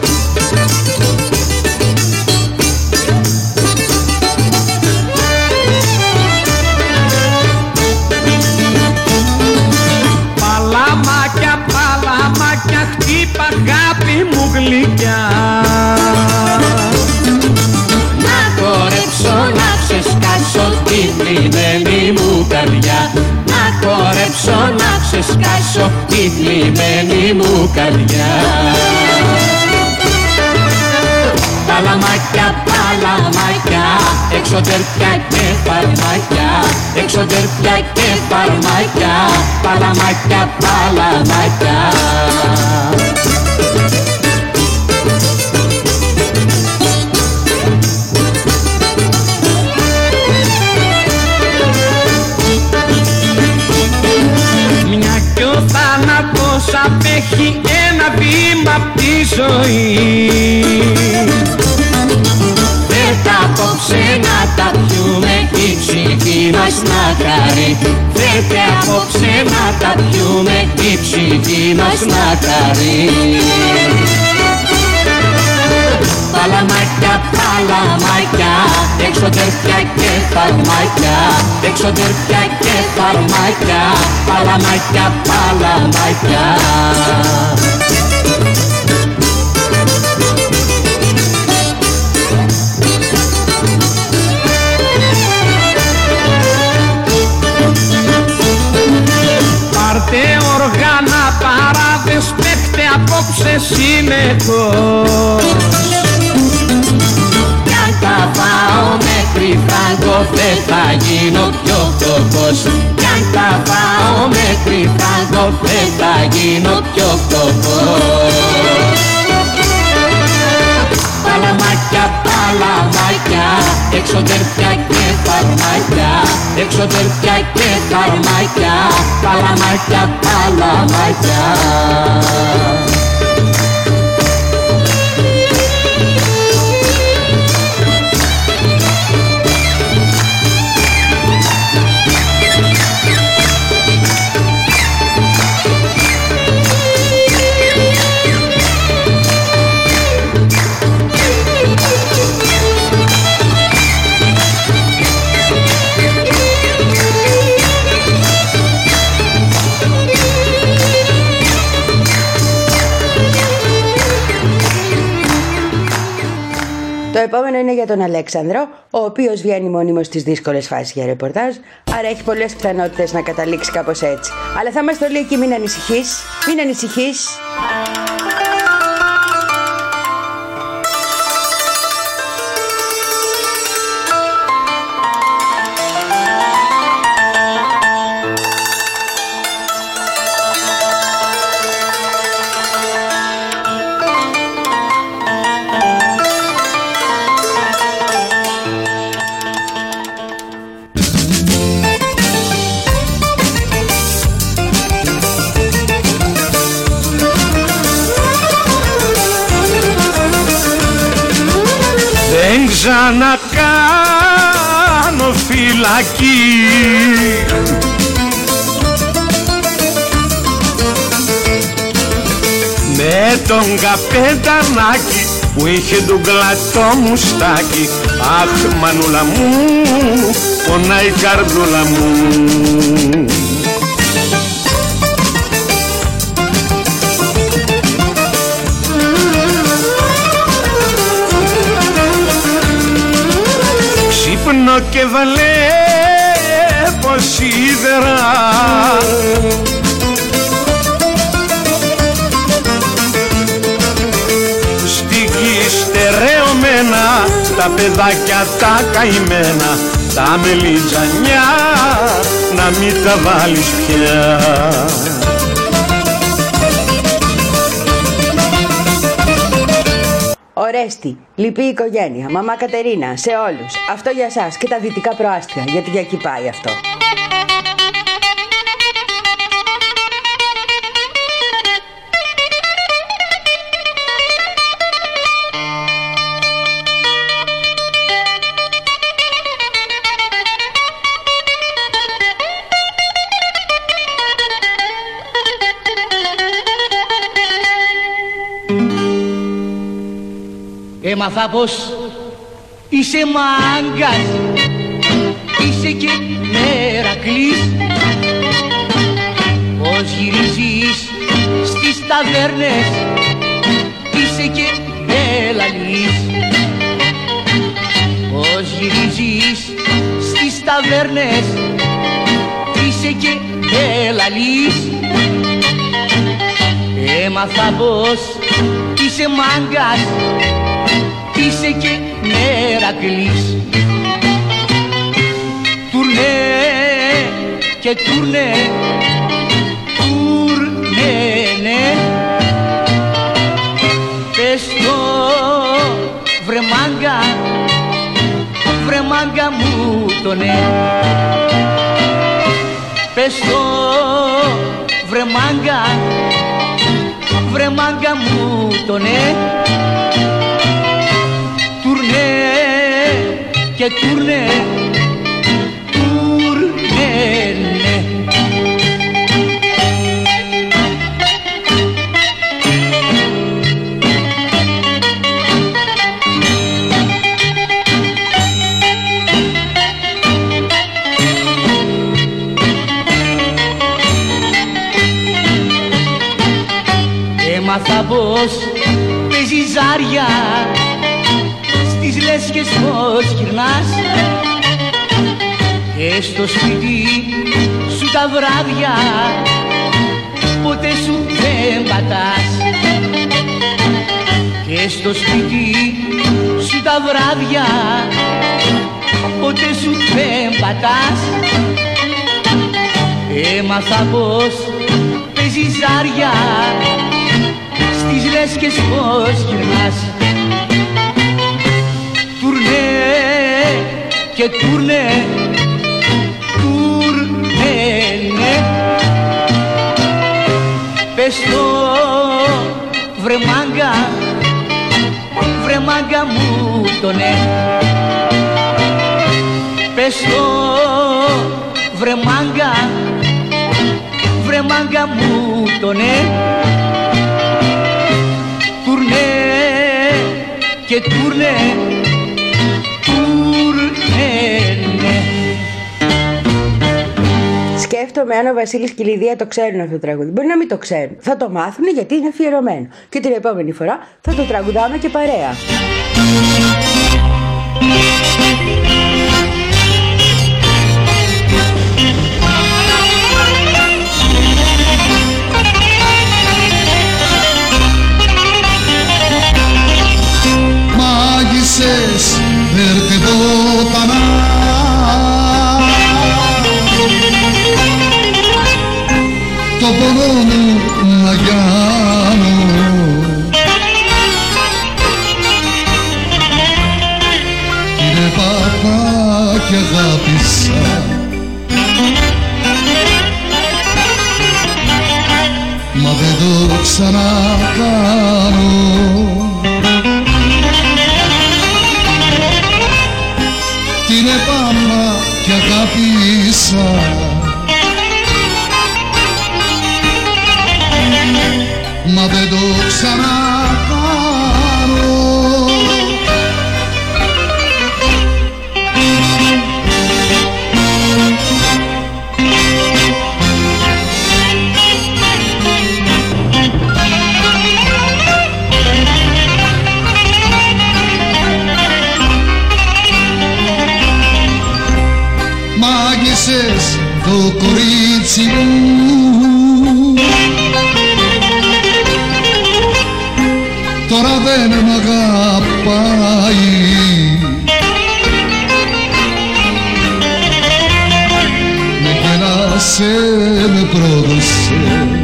Παλαμάκια, παλαμάκια, χτύπα αγάπη μου γλυκιά. Να κορέψω, να ξεσκάσω τη θλιμμένη μου καρδιά. Να κορέψω, να ξεσκάσω τη θλιμμένη μου καρδιά. Παλαμάκια, παλαμάκια, εξωτεριά και φαρμάκια. Εξωτεριά και φαρμάκια, παλαμάκια, παλαμάκια. Μια κι ο θάνατος απέχει ένα βήμα απ' τη ζωή. Φέρτε απόψε να τα πιούμε, η ψυχή μας να χαρεί. Φέρτε απόψε να τα πιούμε, η ψυχή μας να χαρεί. Παλαμάκια, παλαμάκια, εξωτεριά και φαρμάκια. Εξωτεριά και φαρμάκια, παλαμάκια, παλαμάκια. Πάρτε οργάνα, παράδες, παίχτε απόψε συνεχώς. Κι αν τα φάω μέχρι φράγκο δεν θα γίνω πιο φτωχός. Κι αν τα φάω μέχρι φράγκο δεν θα γίνω πιο φτωχός. Παλαμάκια, παλαμάκια, εξωτεριά και φαρμάκια. Εξωτεριά και φαρμάκια, παλαμάκια, παλαμάκια. Το επόμενο είναι για τον Αλέξανδρο, ο οποίος βγαίνει μόνιμος στις δύσκολες φάσεις για ρεπορτάζ, άρα έχει πολλές πιθανότητες να καταλήξει κάπως έτσι. Αλλά θα είμαστε όλοι εκεί, μην ανησυχείς, μην ανησυχείς. Να κάνω φυλακή με τον καπετανάκι που είχε ντουγκλατό μουστάκι. Αχ μανούλα μου, πονάει η καρδούλα μου. Ξύπνω και βλέπω σίδερα στη γη στερεωμένα, τα παιδάκια τα καημένα, τα μελιτζανιά να μην τα βάλεις πια. Ορέστη, λυπή οικογένεια, μαμά Κατερίνα, σε όλους. Αυτό για σας και τα δυτικά προάστια, γιατί για εκεί πάει αυτό. Έμαθα πως είσαι μάγκας, είσαι και Μερακλής, πως γυρίζεις στις ταβέρνες, είσαι και Μελαλής, πως γυρίζεις στις ταβέρνες, είσαι και Μελαλής. Έμαθα πως είσαι μάγκας, είσαι και Μερακλής. Τουρνέ και τουρνέ, τουρνέ, ναι. Πες το βρε μάγκα, βρε μάγκα μου το ναι. Πες το βρε μάγκα, βρε μάγκα μου το ναι. Τουρνέ και τουρνέ, τουρνέ, ναι. Έμαθα πως παίζεις ζάρια, στις λέσχες πως γυρνάς και στο σπίτι σου τα βράδια ποτέ σου δεν πατάς, και στο σπίτι σου τα βράδια ποτέ σου δεν πατάς. Έμαθα πως παίζεις ζάρια, στις λέσχες πως γυρνάς. Τουρνέ και τουρνέ, τουρνέ, ναι. Πες το βρε μάγκα, βρε μάγκα μου το ναι. Πες το βρε μάγκα, βρε μάγκα μου το ναι. Τουρνέ και τουρνέ, σκέφτομαι αν ο Βασίλης και η Λιδία το ξέρουν αυτό το τραγούδι. Μπορεί να μην το ξέρουν. Θα το μάθουν γιατί είναι αφιερωμένο. Και την επόμενη φορά θα το τραγουδάμε και παρέα. Μάγισσες, έρθε βότανα το πονό μου να γιάνω κύριε παπά και αγάπησα μα δεν το ξανακάνω. Την επάμα και αγάπησα μα δεν το ξανακάνω. Μάγισσες το κορίτσι μου τώρα δεν μ' αγαπάει με γελάσε, με πρόδωσε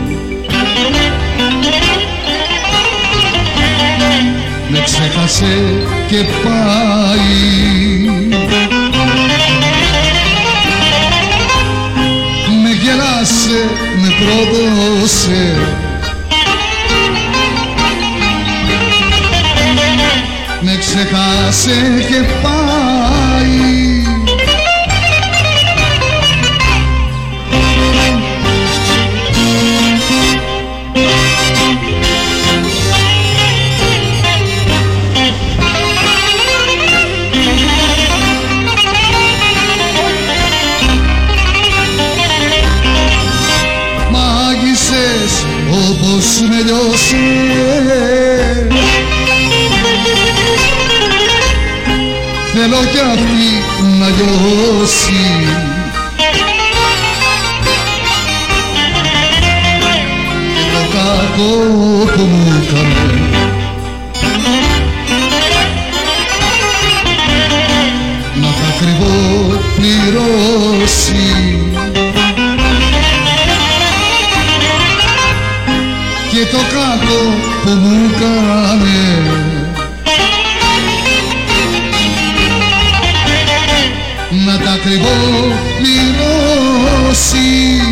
με ξέχασε και πάει. Με γελάσε, με πρόδωσε με ξεχάσε και πάει. Μάγισσες όπως με λιώσε θέλω κι αυτή να λιώσει και το κακό που μου έκανε να τα ακριβώ πληρώσει και το κακό που μου έκανε να τα ακριβώ πληρώσει.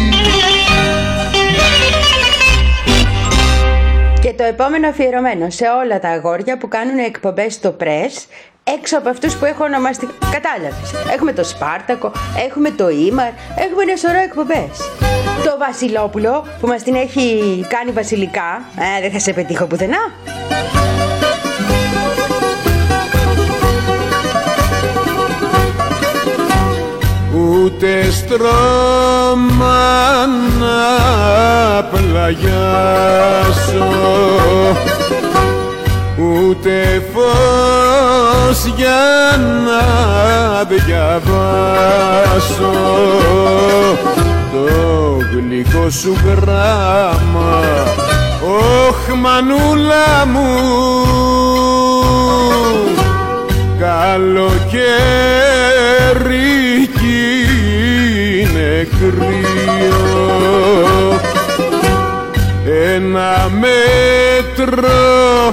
Και το επόμενο αφιερωμένο σε όλα τα αγόρια που κάνουν εκπομπές στο Press έξω από αυτούς που έχω ονομαστεί. Κατάλαβες. Έχουμε το Σπάρτακο, έχουμε το Ήμαρ, έχουμε ένα σωρό εκπομπές. Το Βασιλόπουλο που μας την έχει κάνει βασιλικά. Ε, δεν θα σε πετύχω πουθενά. Ούτε στρώμα να πλαγιάσω, ούτε φως για να διαβάσω το γλυκό σου γράμμα. Ωχ μανούλα μου, καλοκαίρι κι είναι κρύο, ένα μέτρο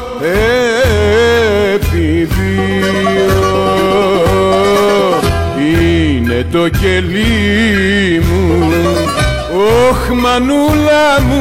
επί δύο είναι το κελί μου. Ωχ μανούλα μου,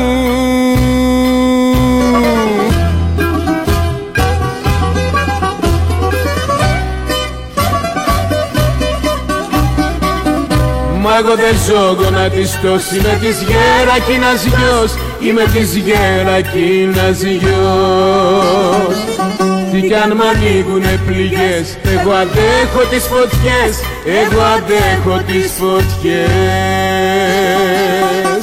μα εγώ δεν ζω γονατιστός, είμαι της Γερακίνας γιος, είμαι της Γερακίνας γιος. Τι κι αν μ' ανοίγουνε πληγές, εγώ αντέχω τις φωτιές, εγώ αντέχω τις φωτιές.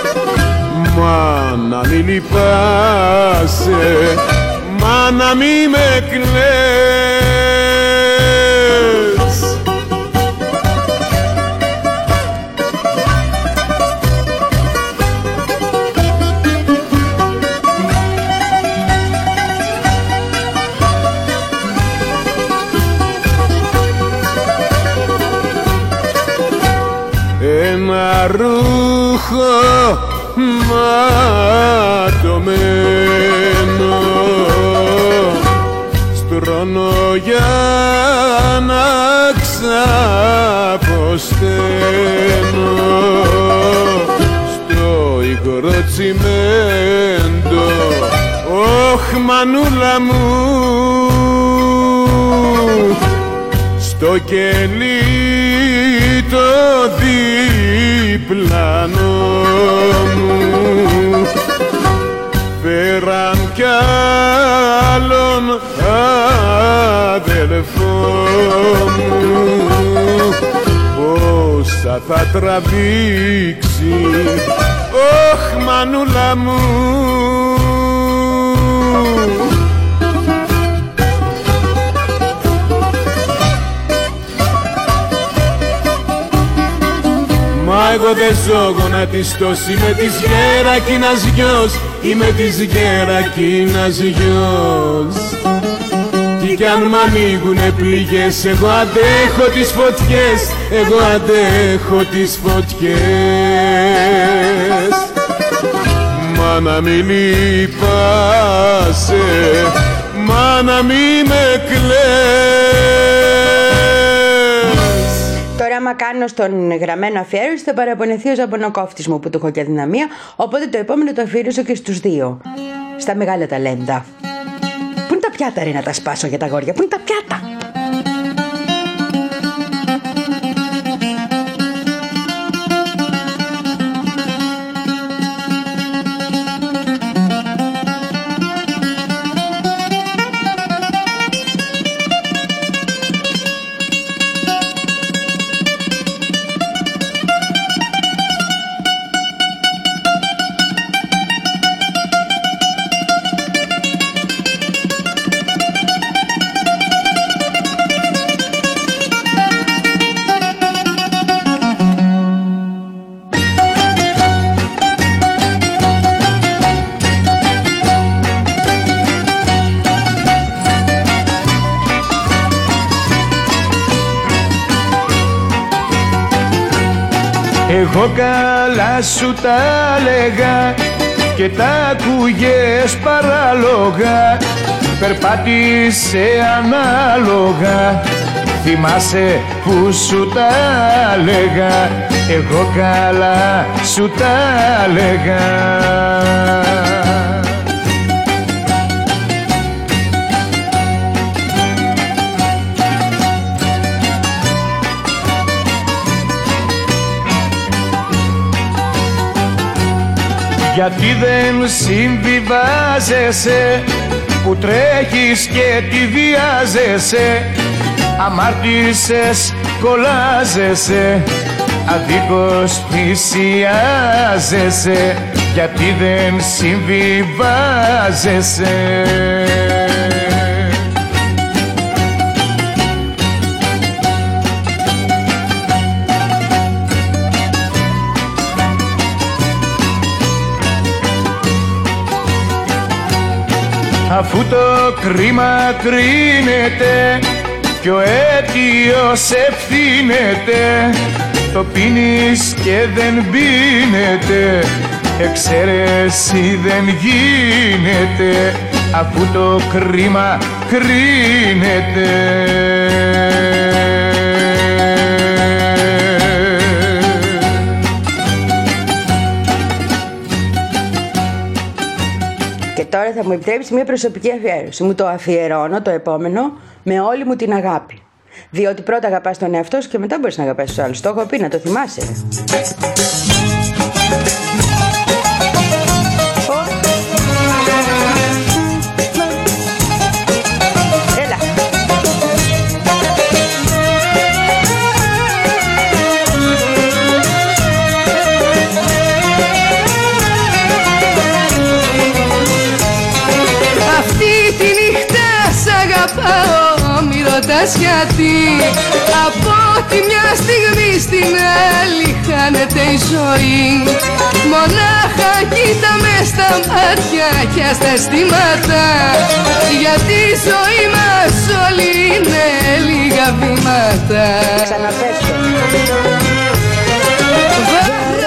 Μα να μη λυπάσαι, μα να μη με κλαις, ρούχο ματωμένο, στρώνω για να ξαποσταίνω στο υγρό τσιμέντο. Ωχ, μανούλα μου, στο κελί το διπλανό μου φέραν κι άλλον αδελφό μου. Πόσα θα τραβήξει, ωχ, μανούλα μου. Μα εγώ δεν ζω γονατιστός, είμαι της Γερακίνας γιος, είμαι της Γερακίνας γιος. Τι κι αν μ' ανοίγουνε πληγές, εγώ αντέχω τις φωτιές, εγώ αντέχω τις φωτιές. Μα να μη λυπάσαι, μα να μη με κλαις. Τώρα άμα κάνω στον γραμμένο αφιέρωση θα παραπονεθεί ο ζαμπονοκόφτης μου που του έχω και αδυναμία, οπότε το επόμενο το αφιέρωσω και στους δύο, στα μεγάλα ταλέντα. Πού είναι τα πιάτα ρε να τα σπάσω για τα αγόρια, πού είναι τα πιάτα? Εγώ καλά σου τα λέγα και τα ακούγες παράλογα, περπάτησε ανάλογα, θυμάσαι που σου τα λέγα, εγώ καλά σου τα λέγα. Γιατί δεν συμβιβάζεσαι, που τρέχεις και τη βιάζεσαι, αμάρτησες, κολλάζεσαι, αδίκως θυσιάζεσαι, γιατί δεν συμβιβάζεσαι. Αφού το κρίμα κρίνεται κι ο αίτιος ευθύνεται, το πίνεις και δεν πίνεται, εξαίρεση δεν γίνεται, αφού το κρίμα κρίνεται. Τώρα θα μου επιτρέψει μια προσωπική αφιέρωση. Μου το αφιερώνω το επόμενο με όλη μου την αγάπη. Διότι πρώτα αγαπάς τον εαυτό σου και μετά μπορείς να αγαπάς τους άλλους. Το έχω πει, να το θυμάσαι. Έλα. Μη ρωτάς γιατί, από τη μια στιγμή στην άλλη χάνεται η ζωή. Μονάχα κοίτα μες στα μάτια και στα αισθήματα, γιατί η ζωή μας όλη είναι λίγα βήματα. Ξαναπέστε.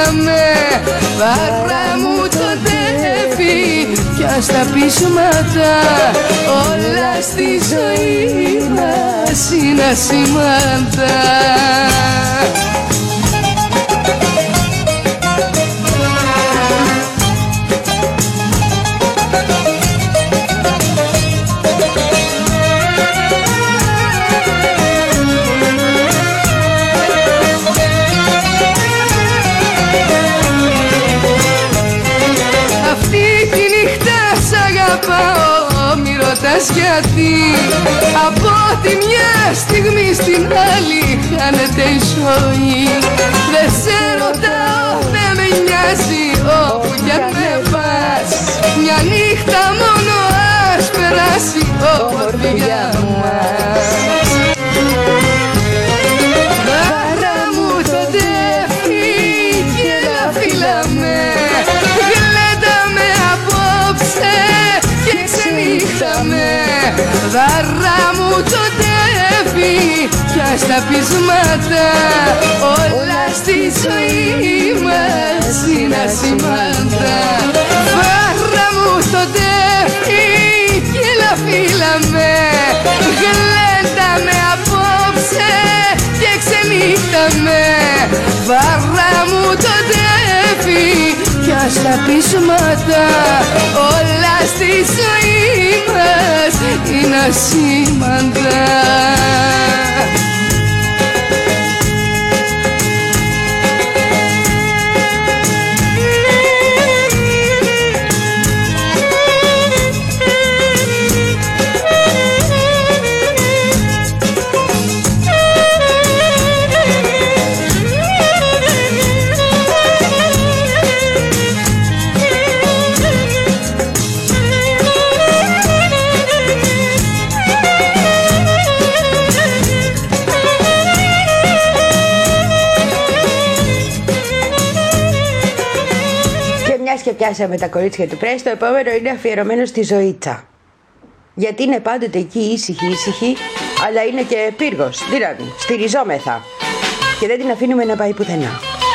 με, βάρα μου το τέφι κι ας τα πείσματα όλα στη ζωή μας είναι ασήμαντα. Μη ρωτάς γιατί, από τη μια στιγμή στην άλλη χάνεται η ζωή. Δεν σε ρωτάω, δεν με νοιάζει όπου κι αν με πας. Μια νύχτα μόνο ας περάσει όμορφη για μας. Βάρα μου το τέφι και έλα φίλα με, γλέντα με απόψε και ξενύχταμε. Βάρα μου το τέφι κι ας τα πείσματα όλα στη ζωή μας είναι ασήμαντα. Βάρα μου το τέφι και έλα φίλα με, γλέντα με απόψε και ξενύχταμε. Βάρα μου το τέφι κι ας τα πείσματα όλα στη ζωή μας είναι ασήμαντα. Και πιάσαμε τα κορίτσια του Πρέσ, το επόμενο είναι αφιερωμένο στη Ζωήτσα. Γιατί είναι πάντοτε εκεί ήσυχη ήσυχη, αλλά είναι και πύργος, δηλαδή στηριζόμεθα και δεν την αφήνουμε να πάει πουθενά.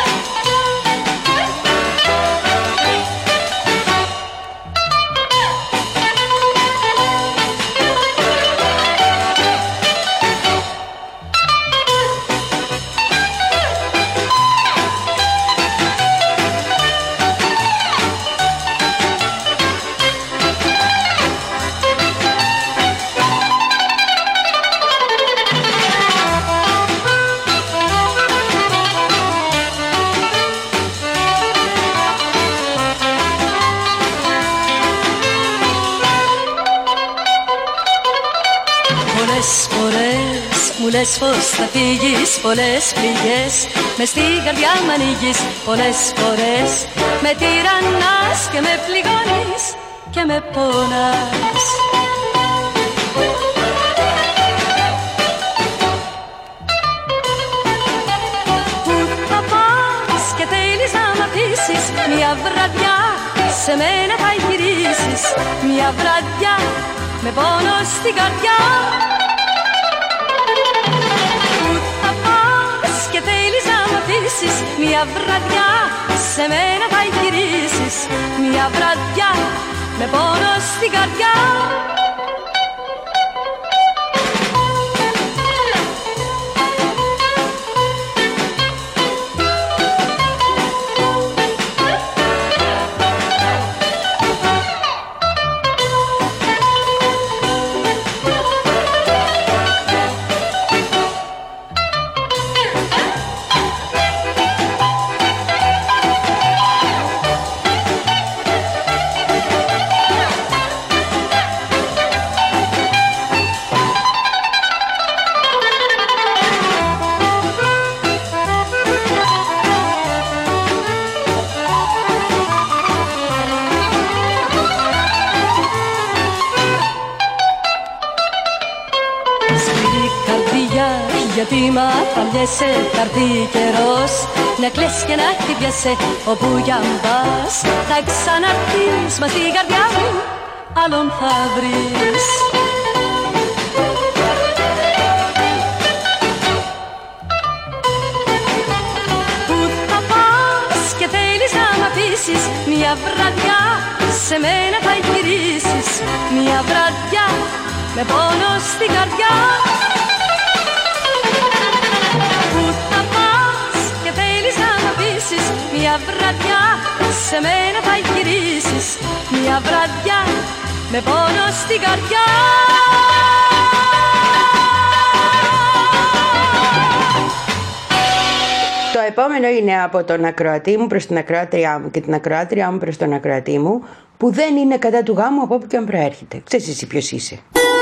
Μου λες πως θα φύγεις, πολλές πληγές μες στην καρδιά μ' ανοίγεις. Πολλές φορές με τυραννάς και με πληγώνεις και με πονάς. Πού θα πας και θέλεις να μ' αφήσεις, μια βραδιά σε μένα θα γυρίσεις. Μια βραδιά με πόνο στην καρδιά. Μια βραδιά σε μένα θα γυρίσεις. Μια βραδιά με πόνο στην καρδιά. Γιατί μ' αφαλιέσαι, θα έρθει καιρός να κλαις και να χτυπιέσαι. Όπου κι αν πας θα ξαναρθείς, μα στην καρδιά μου άλλον θα βρεις. Πού θα πας και ζήσεις. Μια βραδιά σε μένα θα γυρίσεις. Μια βραδιά με πόνο στην καρδιά. Πού θα πας και θέλεις να μ' αφήσεις. Μια βραδιά σε μένα θα γυρίσεις. Μια βραδιά με πόνο στην καρδιά. Το επόμενο είναι από τον ακροατή μου προς την ακροάτριά μου και την ακροάτριά μου προς τον ακροατή μου, που δεν είναι κατά του γάμου από όπου και αν προέρχεται. Ξέρεις εσύ ποιος είσαι.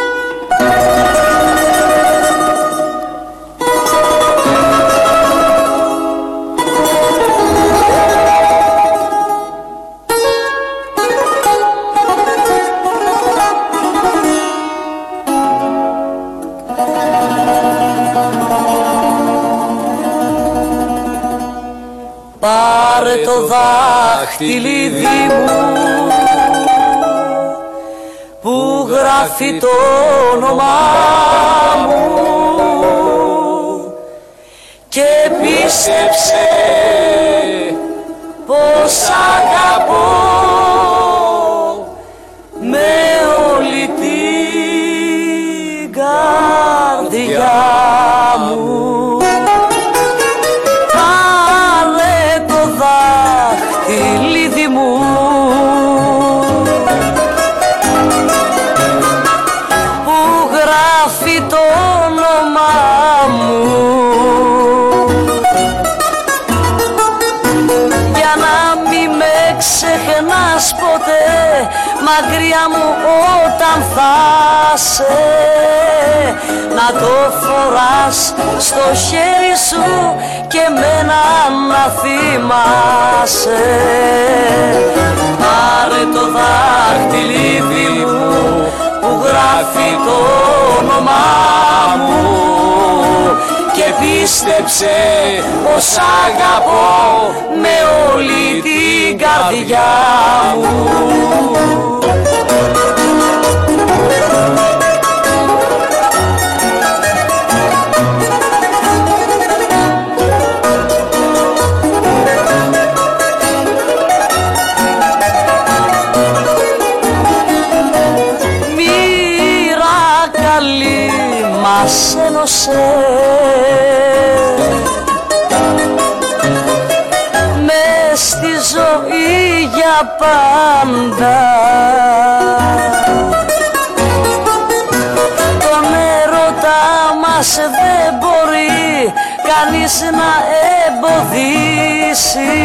Πάρε το δάχτυλίδι μου που γράφει το όνομά μου και πίστεψε πως αγαπώ με όλη την καρδιά μου. Δάχτυλίδι μου που γράφει το όνομά μου για να μη με ξεχνάς ποτέ μακριά μου όταν θα σε, να το φοράς στο χέρι σου και μένα να θυμάσαι. Πάρε το δάχτυλίδι μου που γράφει το όνομά μου και πίστεψε πως αγαπώ με όλη την καρδιά μου. Μας ένωσε μες στη ζωή για πάντα. Τον έρωτα μας δεν μπορεί κανείς να εμποδίσει.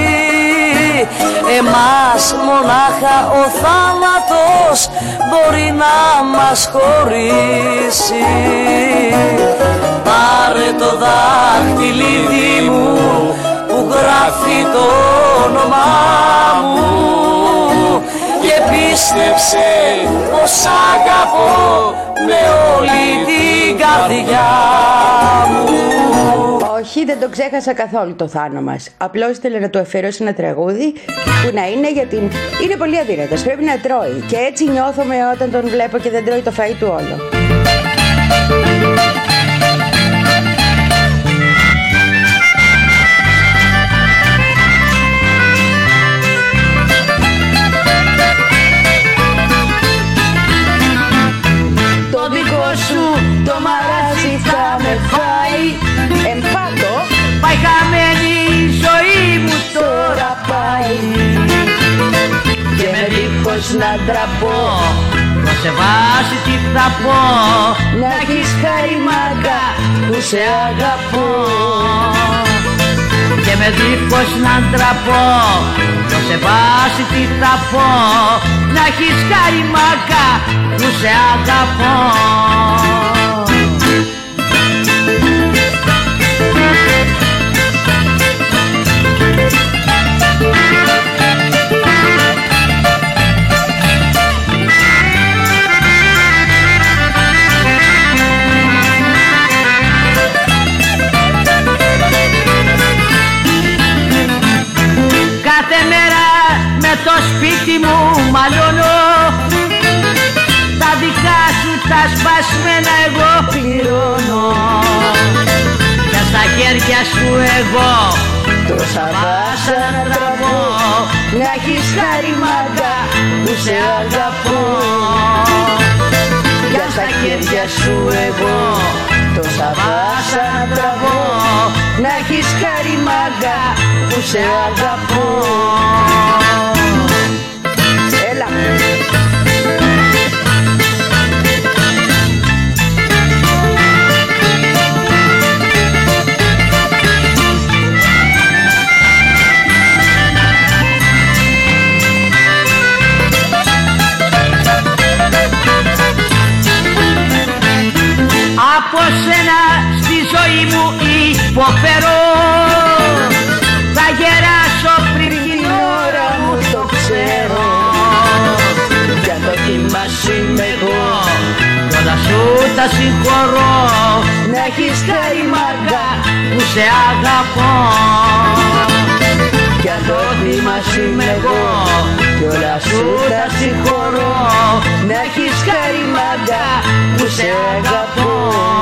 Εμάς μονάχα ο θάνατος μπορεί να μας χωρίσει. Πάρε το δάχτυλίδι μου που γράφει το όνομά μου και πίστεψε πως αγαπώ με όλη την καρδιά μου. Όχι, δεν το ξέχασα καθόλου το Θάνο μας. Απλώς ήθελε να του αφιερώσει ένα τραγούδι που να είναι για την... Είναι πολύ αδύνατος, πρέπει να τρώει. Και έτσι νιώθομαι όταν τον βλέπω και δεν τρώει το φαΐ του όλο. Το δικό σου το μαράζι θα με φάει. Εμπάτω πάει χαμένη η ζωή μου τώρα πάει. Και με δίχως να ντραπώ να σε βάσει τι θα πω. Να έχεις χάρη μάγκα που σε αγαπώ. Και με δίχως να ντραπώ να σε βάσει τι θα πω. Να έχεις χάρη μάγκα που σε αγαπώ. Κάθε μέρα με το σπίτι μου μαλώνω. Τα δικά σου τα σπασμένα εγώ πληρώνω. Και στα χέρια σου εγώ τόσα βάσα να τραβώ. να έχεις χάρη μάγκα που σε αγαπώ. Κι αν στα χέρια σου εγώ τόσα βάσα να τραβώ, να έχεις χάρη μάγκα που σε αγαπώ. Έλα. Από σένα στη ζωή μου υποφέρω, θα γεράσω πριν την ώρα μου, το ξέρω. Για το κύμα σου είμαι εγώ, κι όλα σου τα συγχωρώ. να έχεις χάρη μάγκα που σε αγαπώ. Για το θύμα σου είμαι εγώ, κι όλα σου τα συγχωρώ. Να έχεις χάρη μάγκα που σε αγαπώ.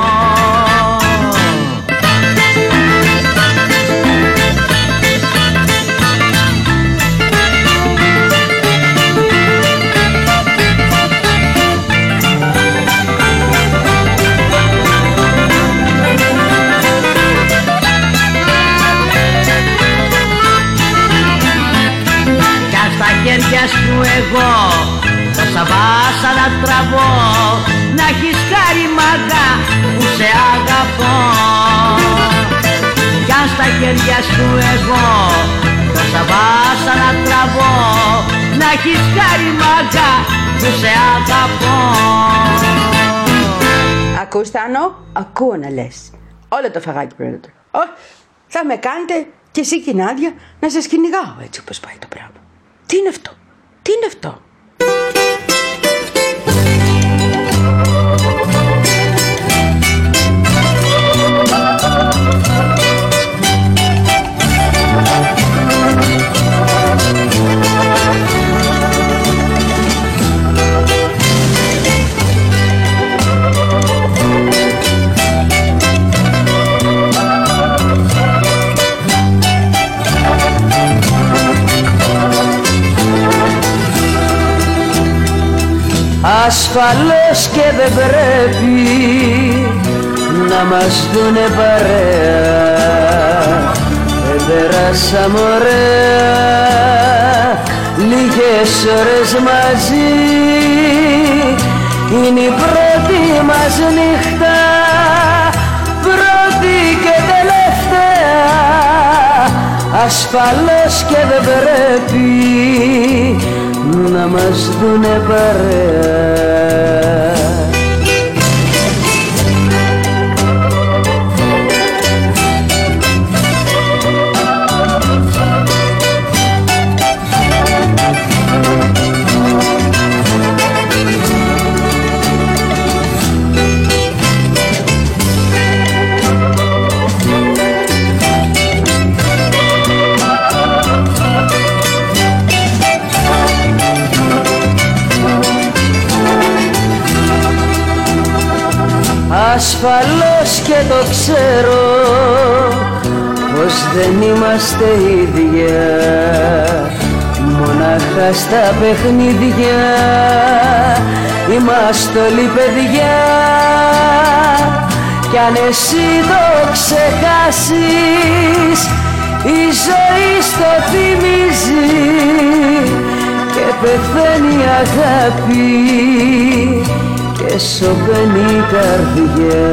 Στα χέρια σου εγώ τόσα βάσα να τραβώ, να έχεις χάρη μάγκα που σε αγαπώ. Κι αν στα χέρια σου εγώ τόσα βάσα να τραβώ, να έχεις χάρη μάγκα που σε αγαπώ. Ακούς Θάνο, ακούω να λες. Όλο το φαγάκι πρέπει να το... Ω, θα με κάνετε και εσύ και η Νάντια να σας κυνηγάω έτσι όπως πάει το πράγμα. Τι είναι αυτό, τι είναι αυτό. Ασφαλώς και δεν πρέπει να μας δουνε παρέα, δεν περάσαμε ωραία λίγες ώρες μαζί. Είναι η πρώτη μας νύχτα, πρώτη και τελευταία. Ασφαλώς και δεν πρέπει να μας δουνε παρέα. Ασφαλώς και το ξέρω πως δεν είμαστε ίδια, μονάχα στα παιχνίδια είμαστε όλοι παιδιά. Κι αν εσύ το ξεχάσεις, η ζωή στο θυμίζει και πεθαίνει η αγάπη και σωπαίνει η καρδιά.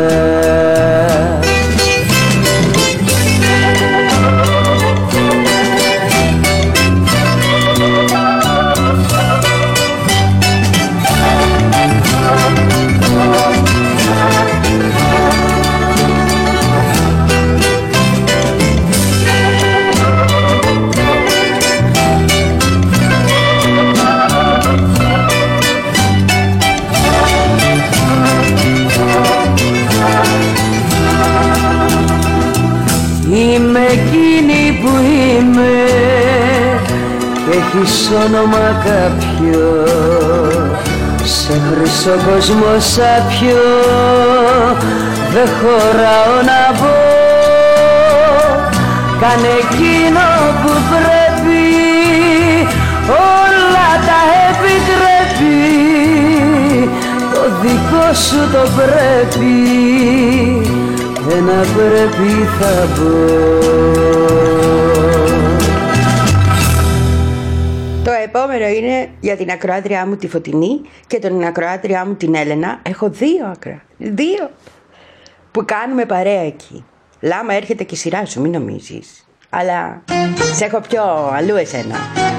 Είμαι εκείνη που είμαι και έχεις όνομα κάποιο, σε χρυσό κόσμο σάπιο δεν χωράω να μπω. Κάνε εκείνο που πρέπει όλα τα επιτρέπει, το δικό σου το πρέπει, ένα πρέπει θα πω. Το επόμενο είναι για την ακροάτριά μου τη Φωτεινή και την ακροάτριά μου την Έλενα. Έχω δύο ακροά, δύο που κάνουμε παρέα εκεί. Λάμα, έρχεται και η σειρά σου, μην νομίζεις. Αλλά σε έχω πιο αλλού εσένα.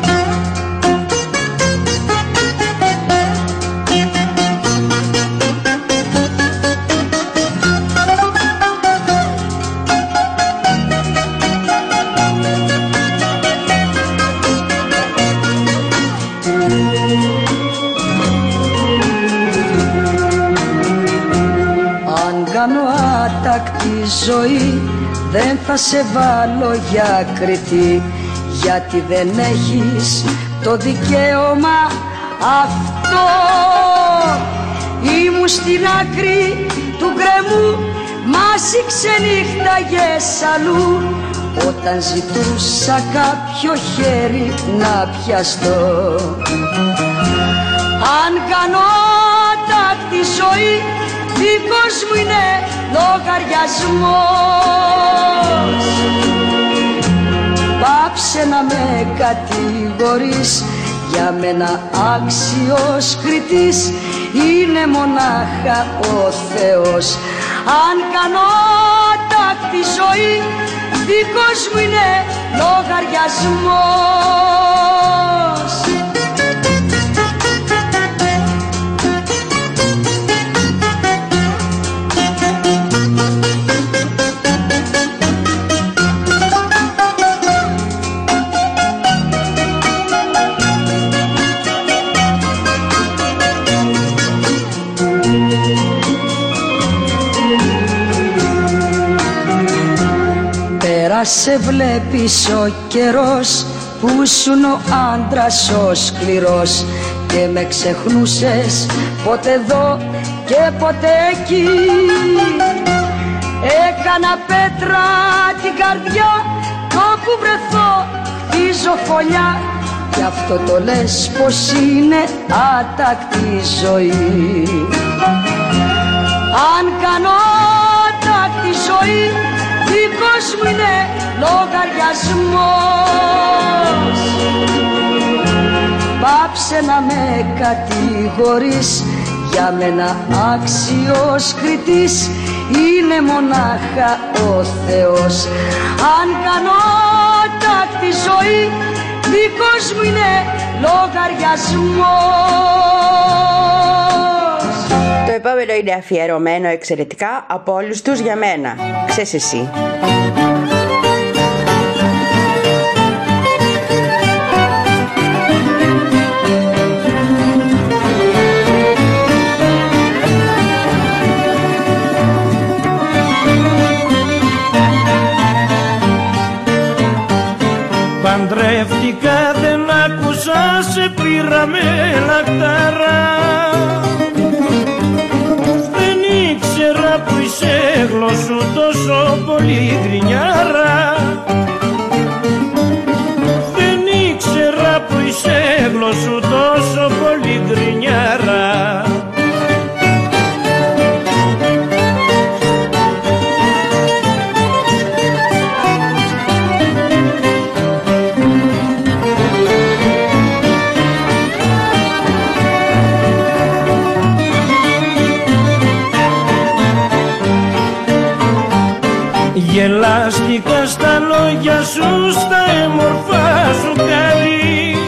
Ζωή δεν θα σε βάλω για κριτή, γιατί δεν έχεις το δικαίωμα αυτό. Ήμουν στην άκρη του γκρεμού, μας ξενύχταγες αλλού, όταν ζητούσα κάποιο χέρι να πιαστώ. Αν κάνω τάκτη ζωή, δικός μου είναι λογαριασμός. Πάψε να με κατηγορείς, για μένα άξιος κριτής είναι μονάχα ο Θεός. Αν κάνω τάκτη ζωή, δικός μου είναι λογαριασμός. Σε βλέπεις ο καιρός που ήσουν ο άντρας ο σκληρός, και με ξεχνούσες ποτέ εδώ και ποτέ εκεί. Έκανα πέτρα την καρδιά, το που βρεθώ χτίζω φωλιά, γι' αυτό το λες πως είναι άτακτη ζωή. Αν κάνω άτακτη ζωή, δικός μου είναι λογαριασμός. Πάψε να με κατηγορείς, για μένα άξιος κριτής είναι μονάχα ο Θεός. Αν κάνω τάκτη ζωή, δικός μου είναι λογαριασμός. Το επόμενο είναι αφιερωμένο εξαιρετικά από όλους τους για μένα. Ξέρεις εσύ. Παντρεύτηκα, δεν άκουσα, σε πήρα με λαχταρά. Δεν ήξερα που είσαι γλώσσου τόσο πολύ γκρινιάρα. Δεν ήξερα που είσαι γλώσσου τόσο πολύ γκρινιάρα. Γελάστηκα στα λόγια σου, στα έμορφα σου καλή.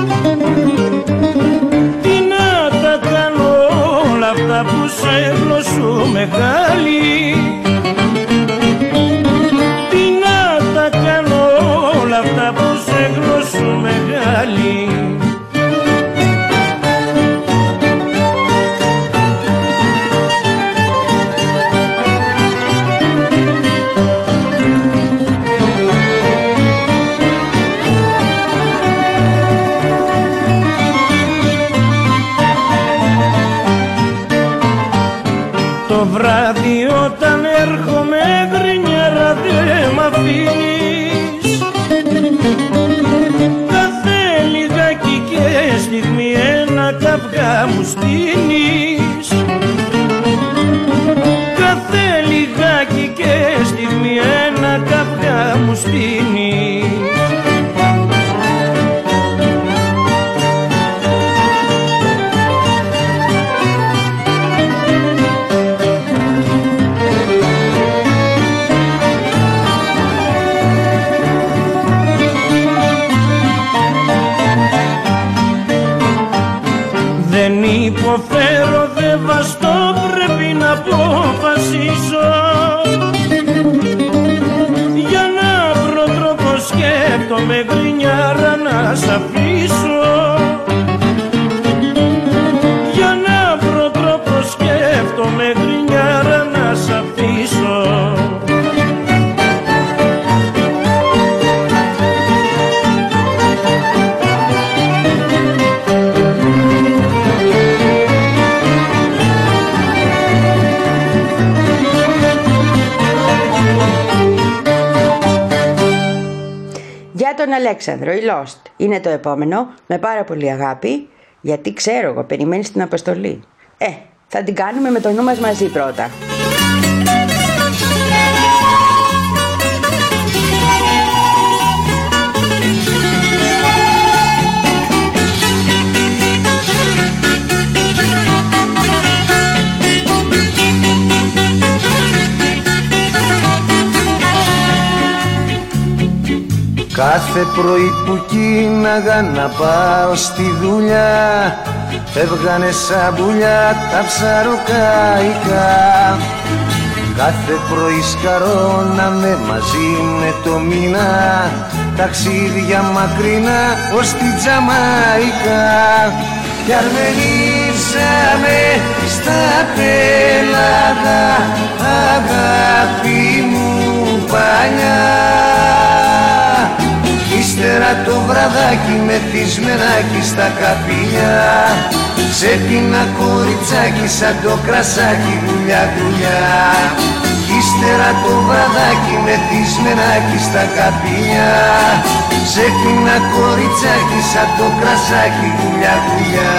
Τι να τα κάνω όλα αυτά που σε γλώσσου μεγάλη. Τι να τα κάνω όλα αυτά που σε γλώσσου μεγάλη. Το βράδυ όταν έρχομαι γκρινιάρα δε μ' αφήνεις. Κάθε λιγάκι καυγά μου στείνεις. Κάθε λιγάκι και στιγμή ένα καυγά μου στείνεις. Δεν υποφέρω, δεν βαστώ, πρέπει να αποφασίσω. Για να βρω τρόπο σκέφτομαι γκρινιάρα να σ' αφήσω. Για να βρω τρόπο σκέφτομαι γκρινιάρα να σ' αφήσω. Για τον Αλέξανδρο, η Lost είναι το επόμενο, με πάρα πολύ αγάπη, γιατί ξέρω εγώ, περιμένει την αποστολή. Ε, θα την κάνουμε με το νου μας μαζί πρώτα. Κάθε πρωί που κίναγα να πάω στη δουλειά, φεύγανε σαν πουλιά τα ψαροκαϊκά. Κάθε πρωί σκαρώναμε μαζί με το μήνα, ταξίδια μακρινά ως τη Τζαμαϊκά. Κι αρμενίζαμε στα πέλαγα, αγάπη μου παλιά. Ύστερα το βραδάκι μεθυσμενάκι στα καπηλιά, σε πίνα κοριτσάκι σαν το κρασάκι γουλιά γουλιά. Ύστερα το βραδάκι μεθυσμενάκι στα καπηλιά, σε πίνα κοριτσάκι σαν το κρασάκι γουλιά γουλιά.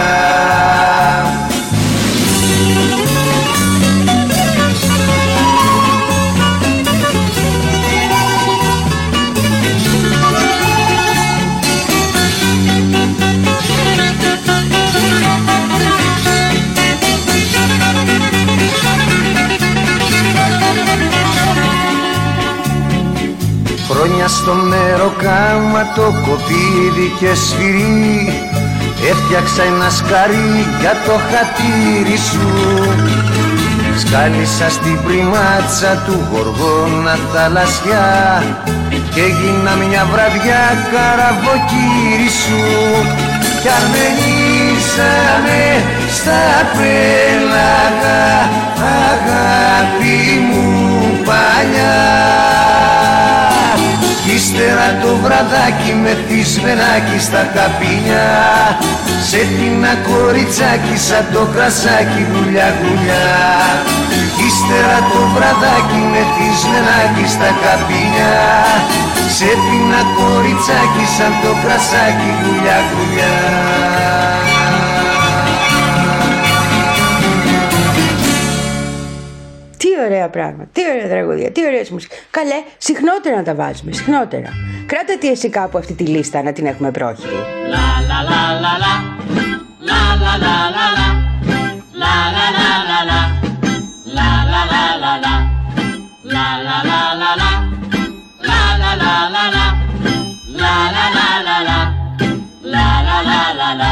Χρόνια στο μεροκάμα το κοπίδι και σφυρί, έφτιαξα ένα σκαρί για το χατήρι σου. Σκάλισα στην πριμάτσα του γοργόνα θαλασσιά και έγινα μια βραδιά καραβοκύρι σου. Κι αρμενίσαμε στα πέλαγα, αγάπη μου παλιά. Ύστερα το βραδάκι μεθυσμενάκι στα καπίνια, σε πίνα κοριτσάκι σαν το κρασάκι γουλιά γουλιά. Ύστερα το βραδάκι μεθυσμενάκι στα καπίνια, σε πίνα κοριτσάκι σαν το κρασάκι γουλιά γουλιά. Τι ωραία πράγματα, τι ωραία τραγούδια, τι ωραίες μουσικές. Καλέ, συχνότερα να τα βάζουμε, συχνότερα. Κράτα τι εσύ κάπου αυτή τη λίστα να την έχουμε πρόχειρη. Λα λα λα λα λα, λα λα λα λα λα, λα λα λα λα λα, λα λα λα λα λα, λα λα λα λα λα, λα λα λα λα λα, λα λα λα λα λα, λα λα λα λα λα.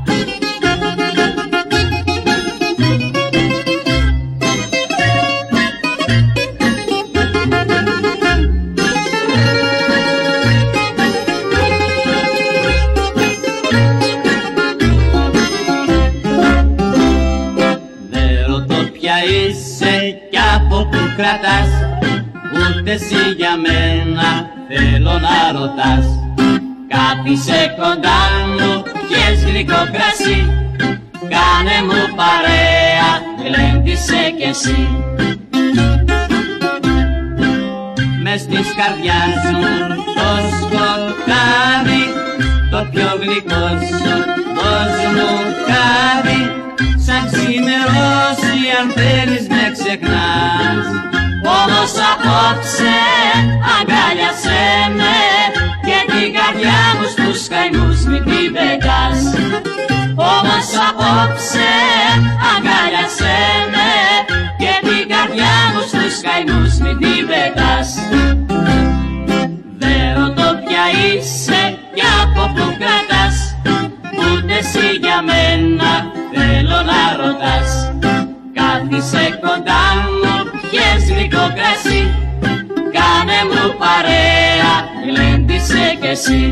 Είσαι κι από που κρατάς, ούτε εσύ για μένα θέλω να ρωτάς. Κάθισε κοντά μου, πιες γλυκό κρασί, κάνε μου παρέα, γλέντισε κι εσύ. Μες της καρδιάς μου το σκοτάδι, το πιο γλυκό σου δώσ' μου χάδι. καημούς μην την πετάς. Όμως απόψε αγκάλιασέ με και την καρδιά μου στους καημούς μην την πετάς. Δεν ρωτώ ποια είσαι και από που κρατάς, ούτε εσύ για μένα θέλω να ρωτάς. Κάθισε κοντά μου, πιες γλυκό κρασί, κάνε μου παρέα, γλέντισε κι εσύ.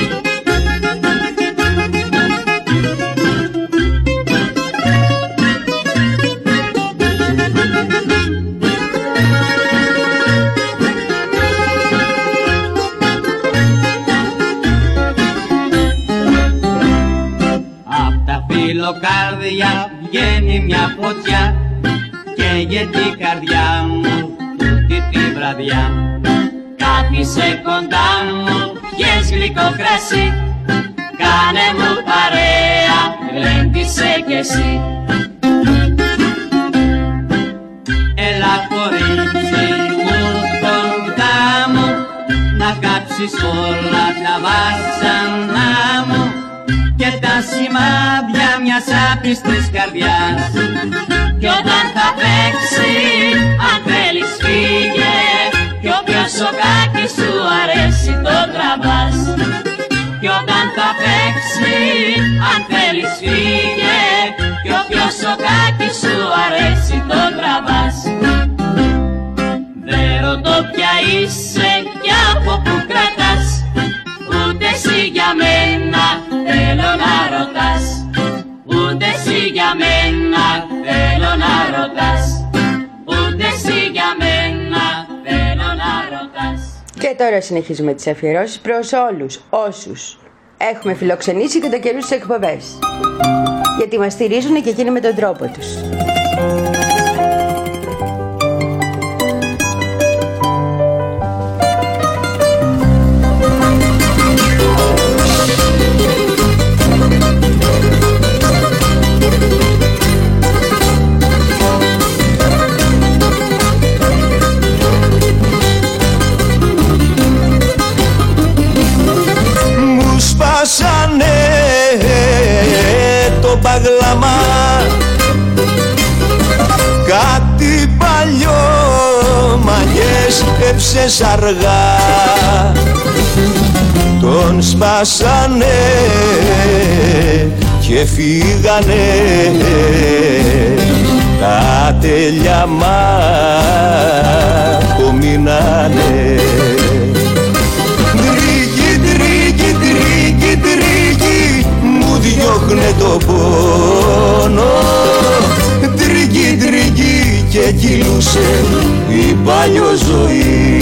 Φιλοκάρδια βγαίνει μια φωτιά, καίγεται η καρδιά μου τούτη τη βραδιά. Κάθισε κοντά μου, πιες γλυκό κρασί, κάνε μου παρέα, γλέντισε κι εσύ. Έλα κορίτσι μου κοντά μου, να κάψεις όλα τα βάσανα μου και τα σημάδια μιας άπιστης καρδιάς. Κι όταν θα παίξει, αν θέλεις φύγε, κι όποιο σοκάκι σου αρέσει το τραβάς. Κι όταν θα παίξει, αν θέλεις φύγε, κι όποιο σοκάκι σου αρέσει το τραβάς. Δεν ρωτώ ποια είσαι κι από που κρατάς, ούτε εσύ για μένα θέλω να ρωτάς. Ούτε εσύ για μένα θέλω να ρωτάς. Ούτε εσύ για μένα θέλω να ρωτάς. Και τώρα συνεχίζουμε τις αφιερώσεις προς όλους όσους έχουμε φιλοξενήσει κατά καιρούς στις εκπομπές, γιατί μας στηρίζουν και εκείνοι με τον τρόπο τους. Σπάσανε το παγλαμά, κάτι παλιό μαγιές έψες αργά. Τον σπάσανε και φύγανε τα τέλεια μείνανε. Μου διώχνε το πόνο, τρίγι τρίγι και κυλούσε η παλιό ζωή.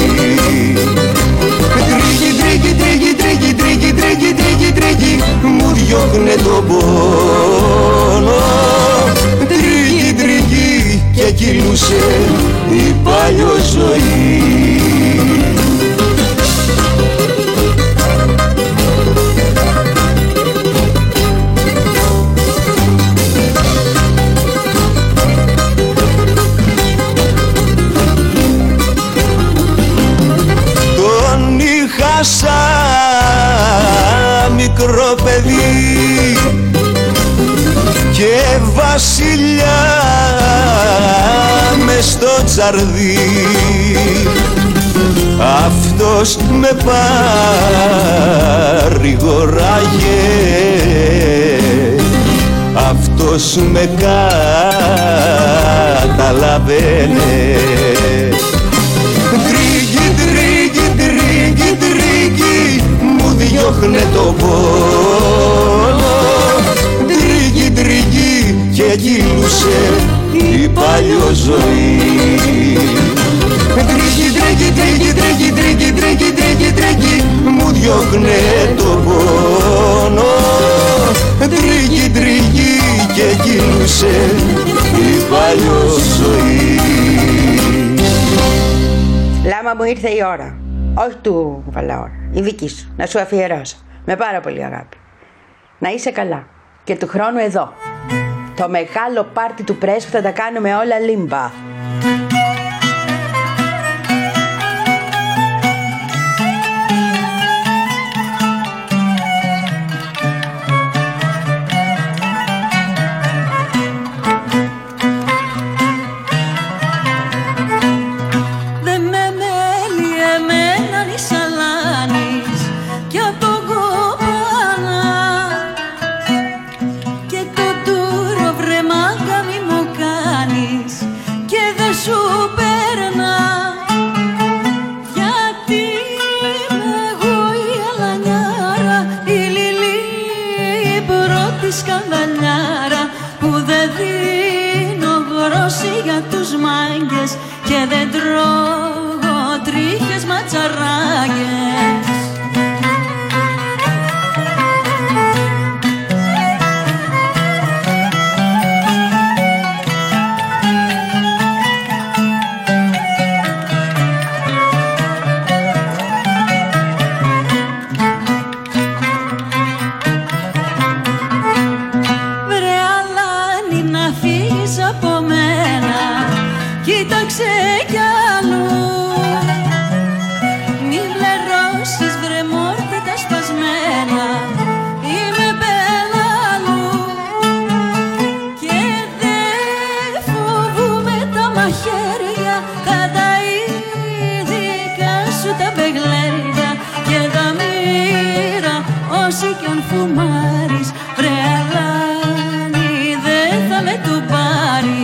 Τρίγι τρίγι τρίγι τρίγι τρίγι τρίγι τρίγι τρίγι μου διώχνε το πόνο, τρίγι τρίγι και κυλούσε η παλιό ζωή. Σαν μικρό παιδί και βασιλιά μες στο τσαρδί, αυτός με παρηγοράγε, αυτός με καταλαβαίνε. Μου διώχνε το πόνο, τρίγι τρίγι και κυλούσε η παλιό ζωή. Τρίγι τρίγι τρίγι τρίγι τρίγι τρίγι τρίγι τρίγι μου διώχνε το πόνο, τρίγι τρίγι και κυλούσε η παλιό ζωή. Λάμα μου, ήρθε η ώρα. Όχι του Βαλαώρα, η δική σου, να σου αφιερώσω με πάρα πολύ αγάπη. Να είσαι καλά και του χρόνου εδώ το μεγάλο πάρτι του πρέσβου θα τα κάνουμε όλα λίμπα. δεν δίνω γρόση για τους μάγκες και δεν τρώγω τρίχες ματσαράγες. Κοίταξε κι αλλού, μην βλερώσεις βρε μόρτι τα σπασμένα. Είμαι μπελαλού και δεν φοβούμαι τα μαχαίρια, τα ταΐδικα σου τα μπεγλέρια και τα μοίρα όσοι κι αν φουμάρεις βρε αλάνι δεν θα με του πάρεις.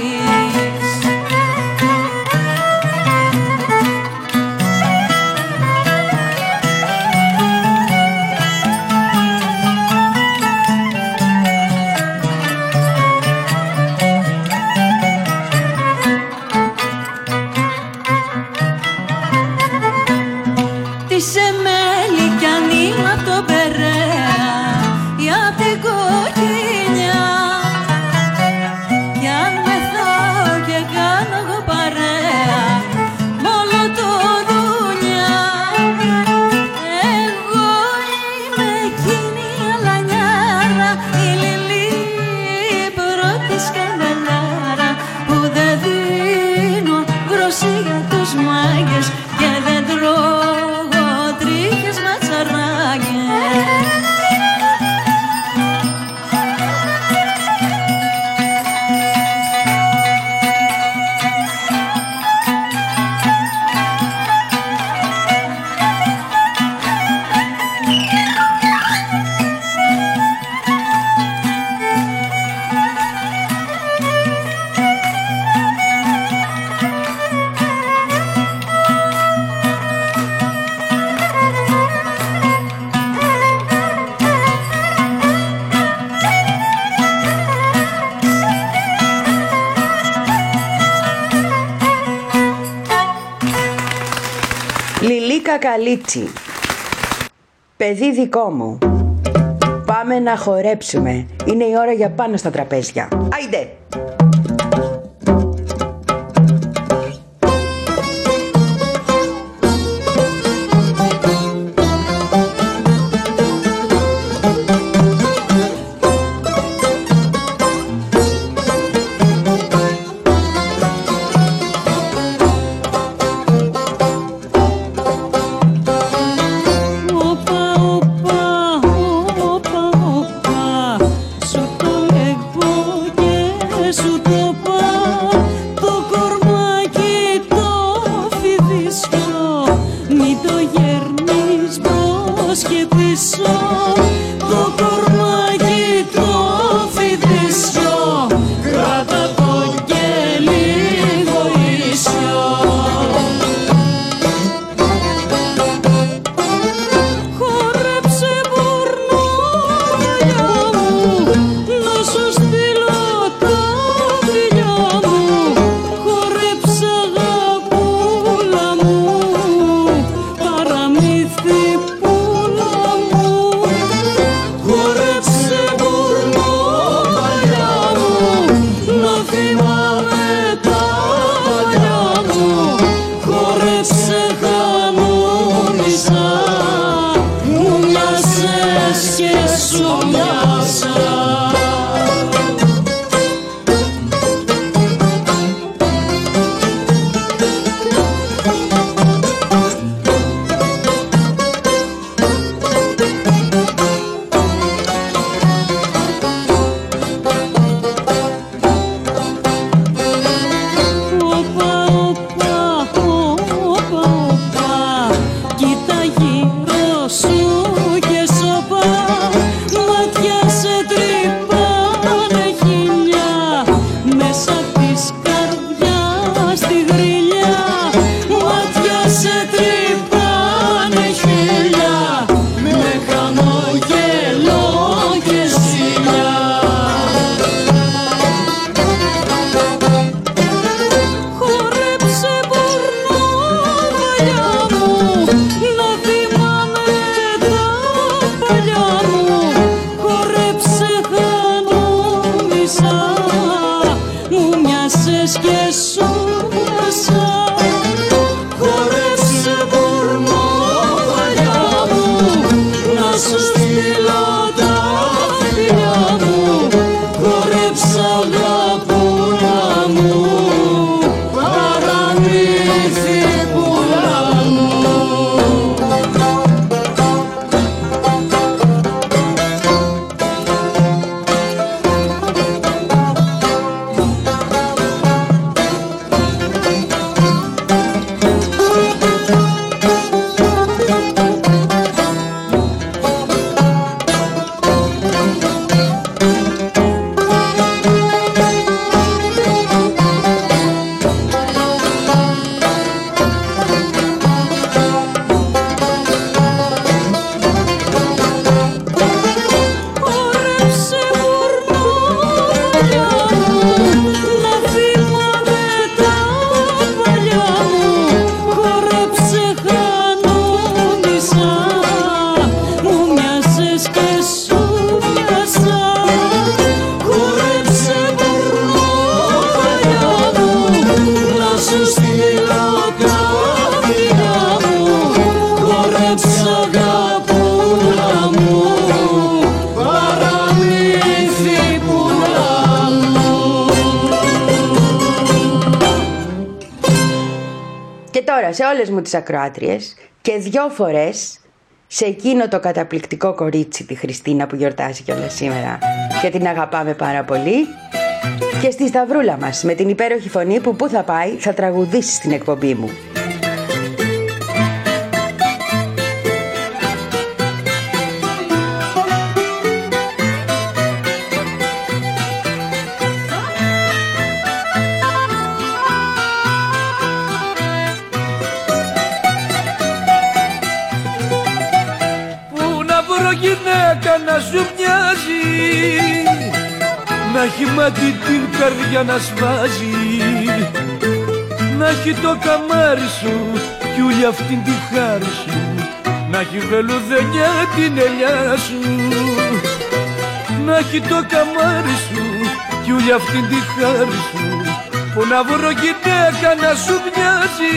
Καλίτσι, παιδί δικό μου, πάμε να χορέψουμε. Είναι η ώρα για πάνω στα τραπέζια. Άιντε! Στείλω τα φιλιά μοιάζες και σου μοιάσα. Χορέψε βουρμόλια μου, να σου στείλω τα φιλιά μου. Χορέψε αγαπούλα μου, παραμύθι πουλά μου. Σε όλες μου τις ακροάτριες και δυο φορές σε εκείνο το καταπληκτικό κορίτσι, τη Χριστίνα που γιορτάζει κιόλας σήμερα και την αγαπάμε πάρα πολύ, και στη Σταυρούλα μας με την υπέροχη φωνή που που θα πάει θα τραγουδήσει στην εκπομπή μου. Να σου μοιάζει, να έχει μάτι την καρδιά να σβάζει, να έχει το καμάρι σου κι ούλη αυτήν τη χάρη σου, να έχει βελουδενιά την ελιά σου, να έχει το καμάρι σου κι ούλη αυτήν τη χάρη σου, που να βρω γυναίκα να σου μοιάζει.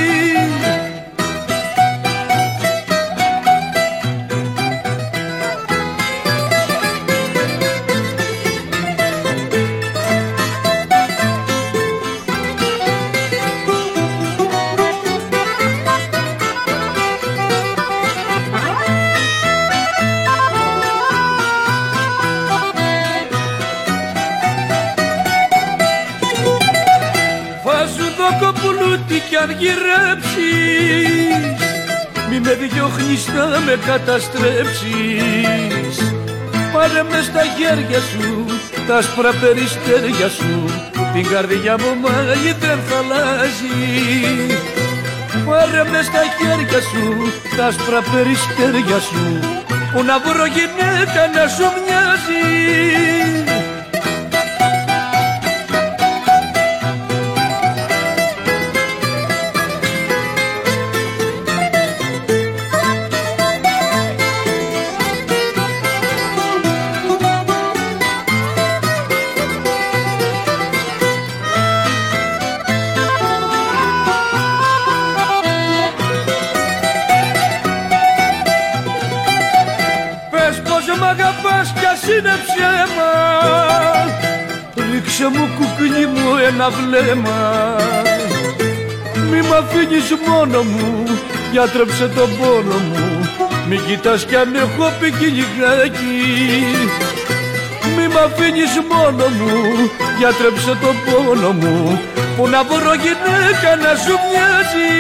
Κι αν γυρέψεις, μη με διώχνεις να με καταστρέψεις. Πάρε με στα χέρια σου τα άσπρα περιστέρια σου, την καρδιά μου μάλλη δεν θα αλλάζει. Πάρε με στα χέρια σου τα άσπρα περιστέρια σου, που να βρω γυναίκα να σου μοιάζει. Είναι ψέμα, ρίξε μου κουκλί μου ένα βλέμμα. Μη μ' αφήνεις μόνο μου, γιατρέψε τον πόνο μου. Μη κοιτάς κι αν έχω πικί λιγάκι. Μη μ' αφήνεις μόνο μου, γιατρέψε τον πόνο μου, που να βρω γυναίκα να σου μοιάζει.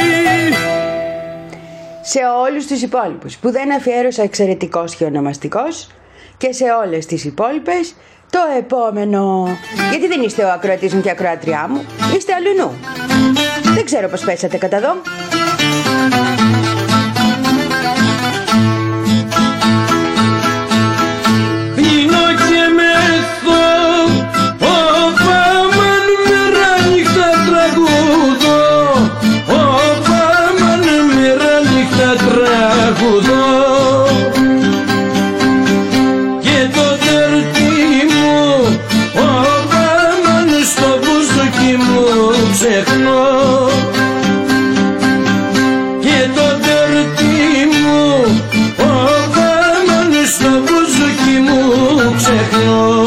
Σε όλους τους υπόλοιπους που δεν αφιέρωσα εξαιρετικός και ονομαστικός, και σε όλες τις υπόλοιπες το επόμενο. Γιατί δεν είστε ο ακροατής μου και ακροατριά μου, είστε αλλουνού. Δεν ξέρω πως πέσατε κατά εδώ. Και το τερτί μου, ο Βάμαν στο βουζουκί ξεχνώ και το τερτί μου ο γάμον στο μπουζούκι μου ξεχνώ.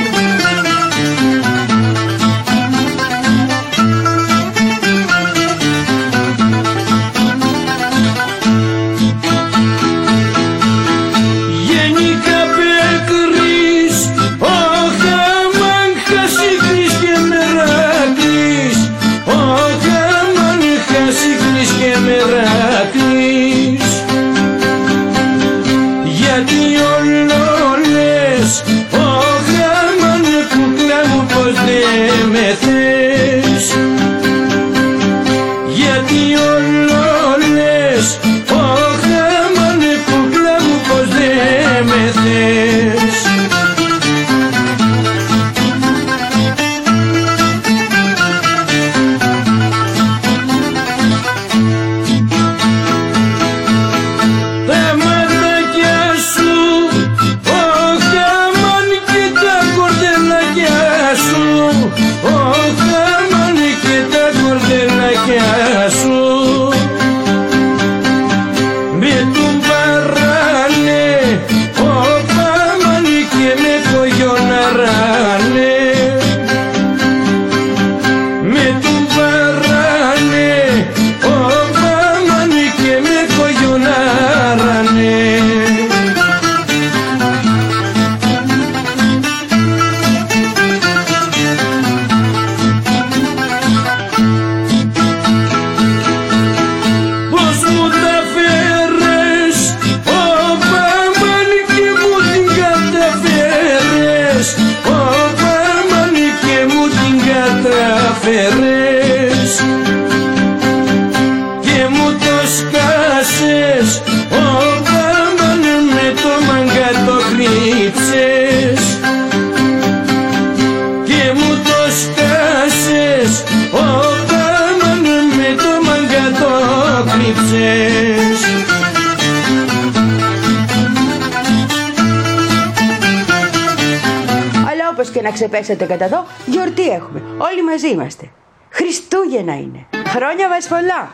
Και να ξεπέσετε κατά εδώ, γιορτή έχουμε. Όλοι μαζί είμαστε. Χριστούγεννα είναι. Χρόνια μας πολλά.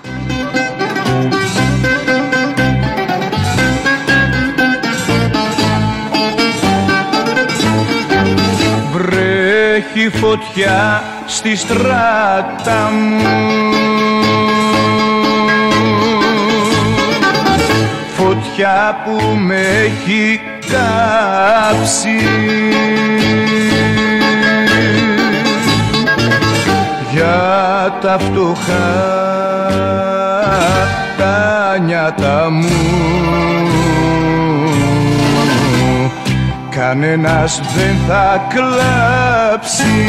Βρέχει φωτιά στη στράτα μου, φωτιά που με έχει κάψει. Για τα φτωχά τα νιάτα μου κανένας δεν θα κλάψει.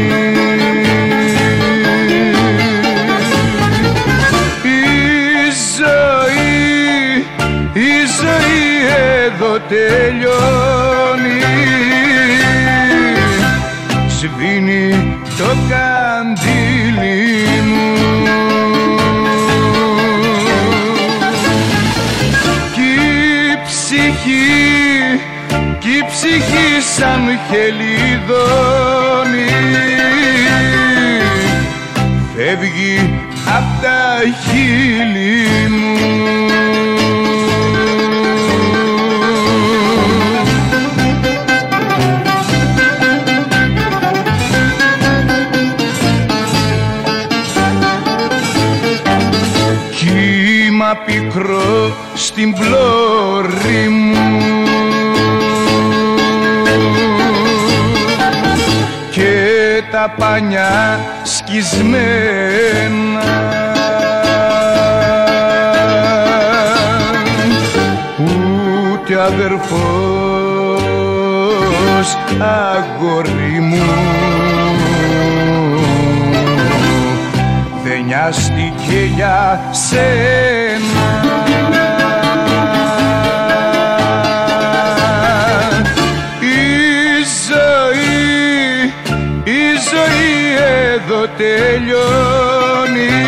Η ζωή, η ζωή εδώ τελειώνει, σβήνει το καντήλι μου κι η ψυχή, κι η ψυχή σαν χελιδόνι φεύγει απ' τα χείλη μου. Κύμα πικρό στην πλώρη μου και τα πανιά σκισμένα, ούτε αδερφός αγόρι μου δεν νοιάστηκε για σένα. Η ζωή, η ζωή εδώ τελειώνει,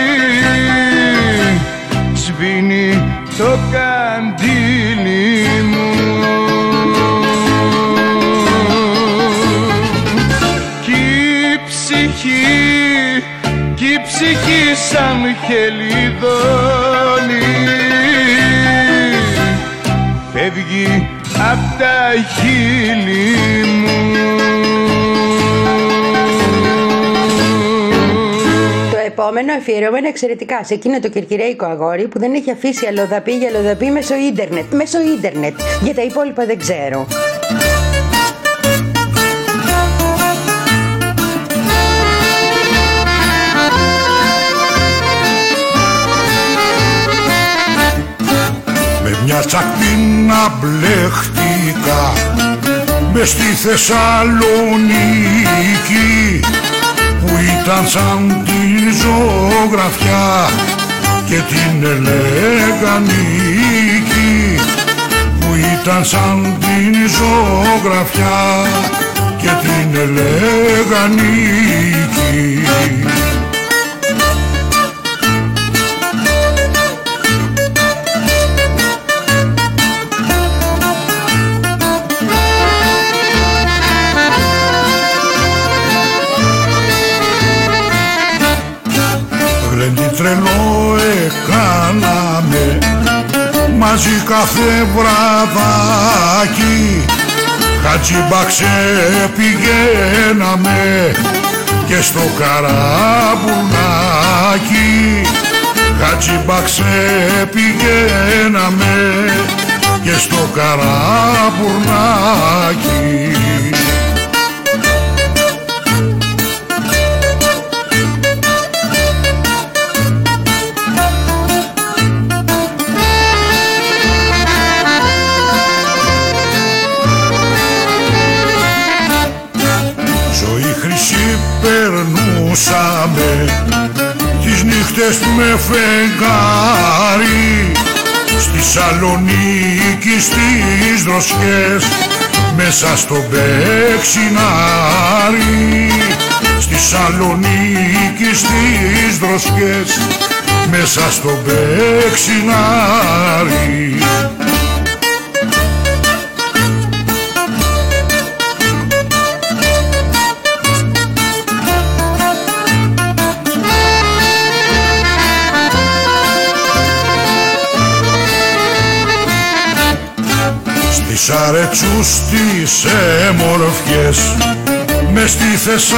σβήνει το καντήλι μου κι η ψυχή, κι η ψυχή σαν χελιδόνι φεύγει απ' τα χείλη μου. Το επόμενο αφιερώμα είναι εξαιρετικά σε εκείνο το κερκυραϊκό αγόρι που δεν έχει αφήσει αλλοδαπή για αλλοδαπή μέσω ίντερνετ. Μέσω ίντερνετ. Για τα υπόλοιπα δεν ξέρω. Με μια τσακπίνα μπλεχτικά μες στη Θεσσαλονίκη που ήταν σαν την ζωγραφιά και την Ελεγανίκη, που ήταν σαν την ζωγραφιά και την Ελεγανίκη. Τρελό έκαναμε μαζί κάθε βραδάκι, Χατζιμπαξέ πηγαίναμε και στο Καραμπουρνάκι, Χατζιμπαξέ πηγαίναμε και στο Καραμπουρνάκι. Περνούσαμε τις νύχτες με φεγγάρι στη Σαλονίκη στις δροσιές μέσα στο Μπεξινάρι, στη Σαλονίκη στις δροσιές μέσα στο Μπεξινάρι. Στις αρετσούς τις έμορφιες μες στη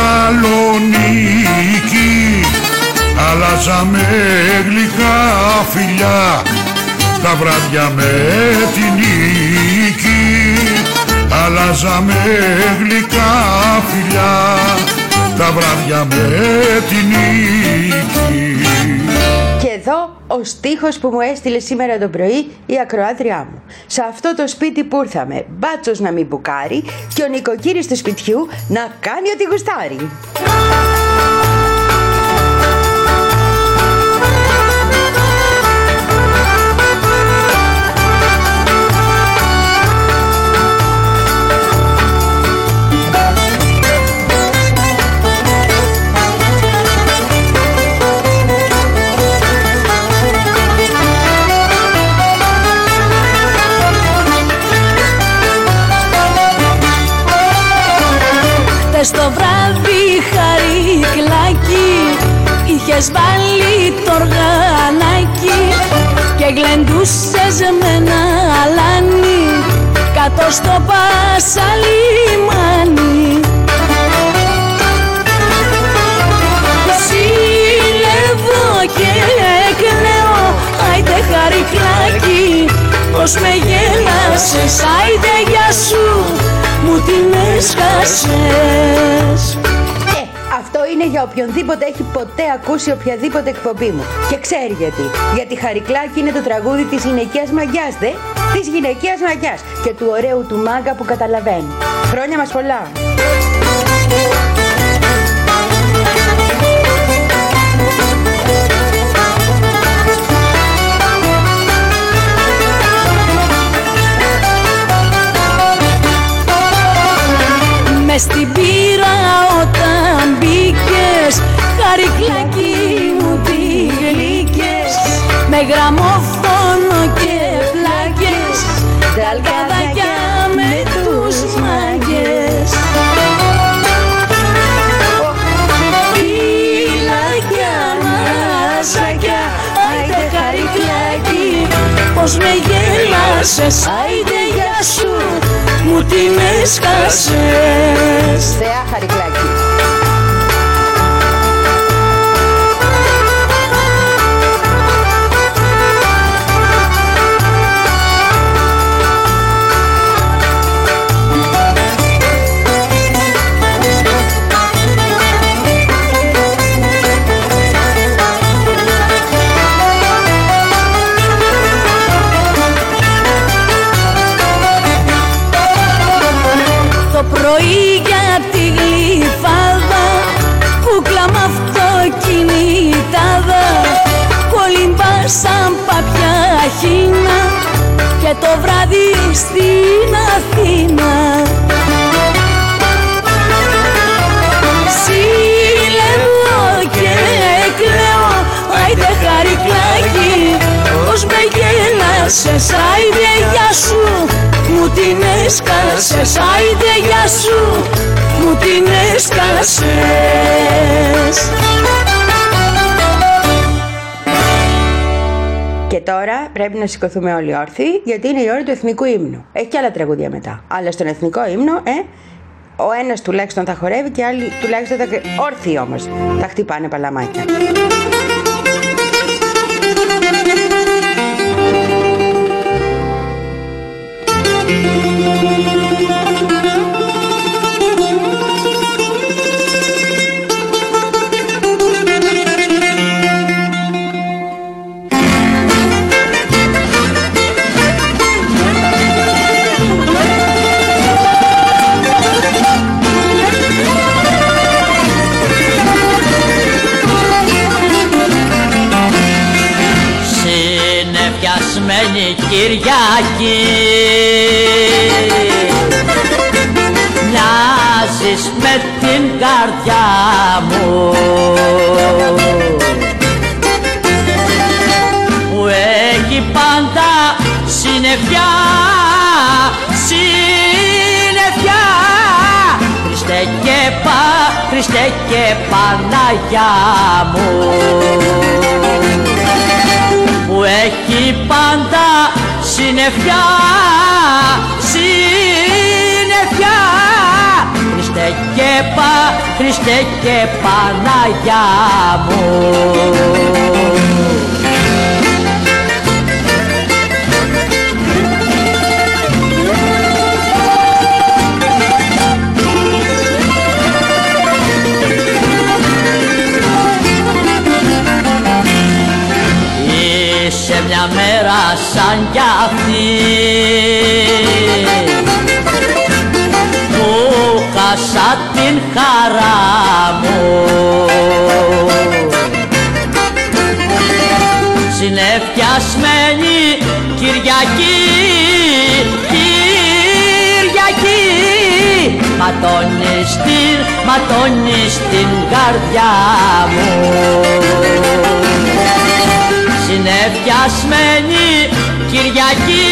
Θεσσαλονίκη αλλάζαμε γλυκά φιλιά τα βράδια με την νίκη, αλλάζαμε γλυκά φιλιά τα βράδια με την νίκη. Και εδώ ο στίχος που μου έστειλε σήμερα το πρωί η ακροάτριά μου. Σε αυτό το σπίτι που ήρθαμε, μπάτσος να μην μπουκάρει και ο νοικοκύρης του σπιτιού να κάνει ό,τι γουστάρει. Στο βράδυ Χαρικλάκι είχες βάλει το οργανάκι και γλεντούσες με ένα αλάνι κάτω στο Πασαλιμάνι. Ζηλεύω και κλαίω, άιντε Χαρικλάκι, πως με γέλασες, άιντε γεια σου, μου την έσχασες. Ε, αυτό είναι για οποιονδήποτε έχει ποτέ ακούσει οποιαδήποτε εκπομπή μου. Και ξέρει γιατί. Γιατί Χαρικλάκι είναι το τραγούδι της γυναικείας μαγιάς, δε. Της γυναικείας μαγιάς και του ωραίου του μάγκα που καταλαβαίνει. Χρόνια μας πολλά. Μες στην πύρα όταν μπήκες, Χαρικλάκι μου τι γλύκες, με γραμμόφωνο και πλάκες, ταλκαδάκια με τους μάγκες. πως με γέλασες. Άιντε γεια σου, μου την έσκασες. Θεά Χαρικλάκη. Το πρωί για τη γλυφάδα, κούκλα μ' αυτοκινητάδα, κολυμπάσαν παπιά χίνα και το βράδυ στην Αθήνα. Συλλεύω και κλαίω, άιντε Χαρικλάκη, πως με γέλασες. Άιντε γεια σου, μου την έσκασες. Άιντε γεια σου, μου την έσκασες. Και τώρα πρέπει να σηκωθούμε όλοι όρθιοι, γιατί είναι η ώρα του εθνικού ύμνου. Έχει και άλλα τραγούδια μετά. Αλλά στον εθνικό ύμνο, ε, ο ένας τουλάχιστον θα χορεύει και άλλοι τουλάχιστον θα. Όρθιοι όμως θα χτυπάνε παλαμάκια. Συνεφιασμένη Κυριακή, μοιάζεις με την καρδιά μου που έχει πάντα συννεφιά, συννεφιά. Χριστέ και πα, Χριστέ και Παναγιά μου που έχει πάντα συννεφιά, συννεφιά. Χριστέ και πα, Χριστέ και Παναγιά μου. Σε μια μέρα σαν κι αυτή που χάσα την χαρά μου, συνεφιασμένη Κυριακή, Κυριακή, ματώνεις την, ματώνεις την καρδιά μου. Συνεφιασμένη Κυριακή,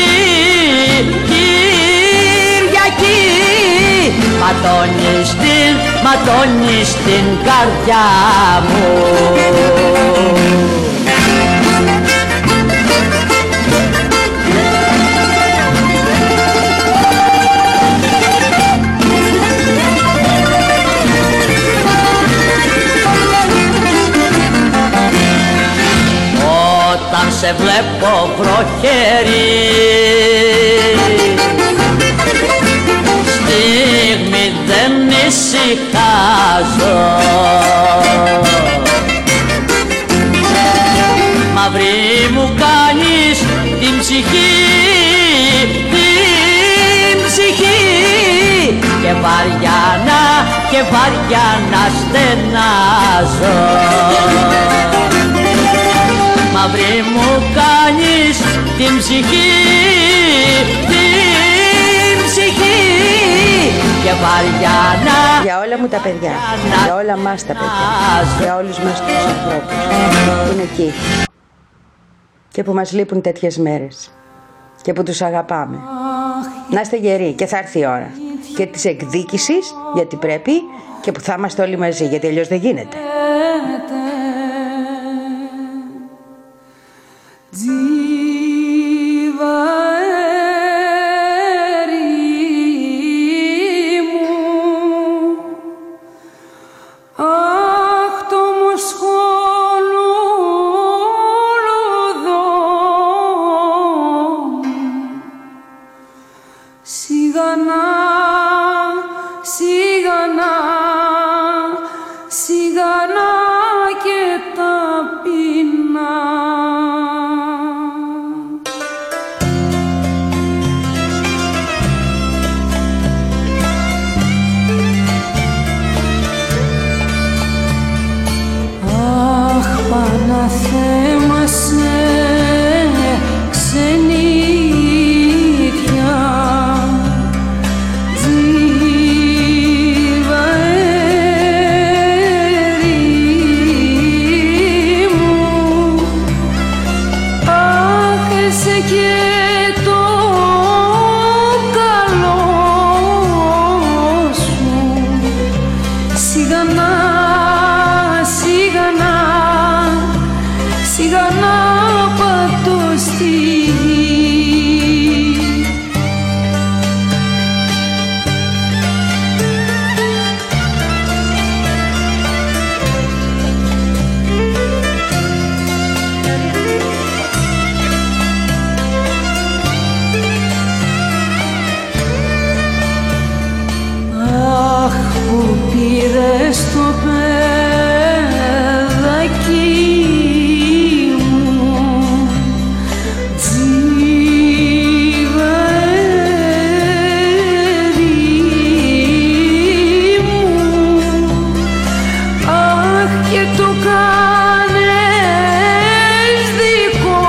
Κυριακή, ματώνεις την, ματώνεις την καρδιά μου. Όταν σε βλέπω βροχερή, στιγμή δεν ησυχάζω, μαύρη μου κάνεις την ψυχή, την ψυχή, και βαριά να, και βαριά να στενάζω. Μαύρη μου κάνεις την ψυχή, την ψυχή, και βαριά να. Για όλα μου τα παιδιά, για όλα μας τα παιδιά, για όλους μας τους ανθρώπους που είναι εκεί και που μας λείπουν τέτοιες μέρες και που τους αγαπάμε. Να είστε γεροί και θα έρθει η ώρα και της εκδίκησης, γιατί πρέπει, και που θα είμαστε όλοι μαζί, γιατί αλλιώς δεν γίνεται. जीव και το κάνες δικό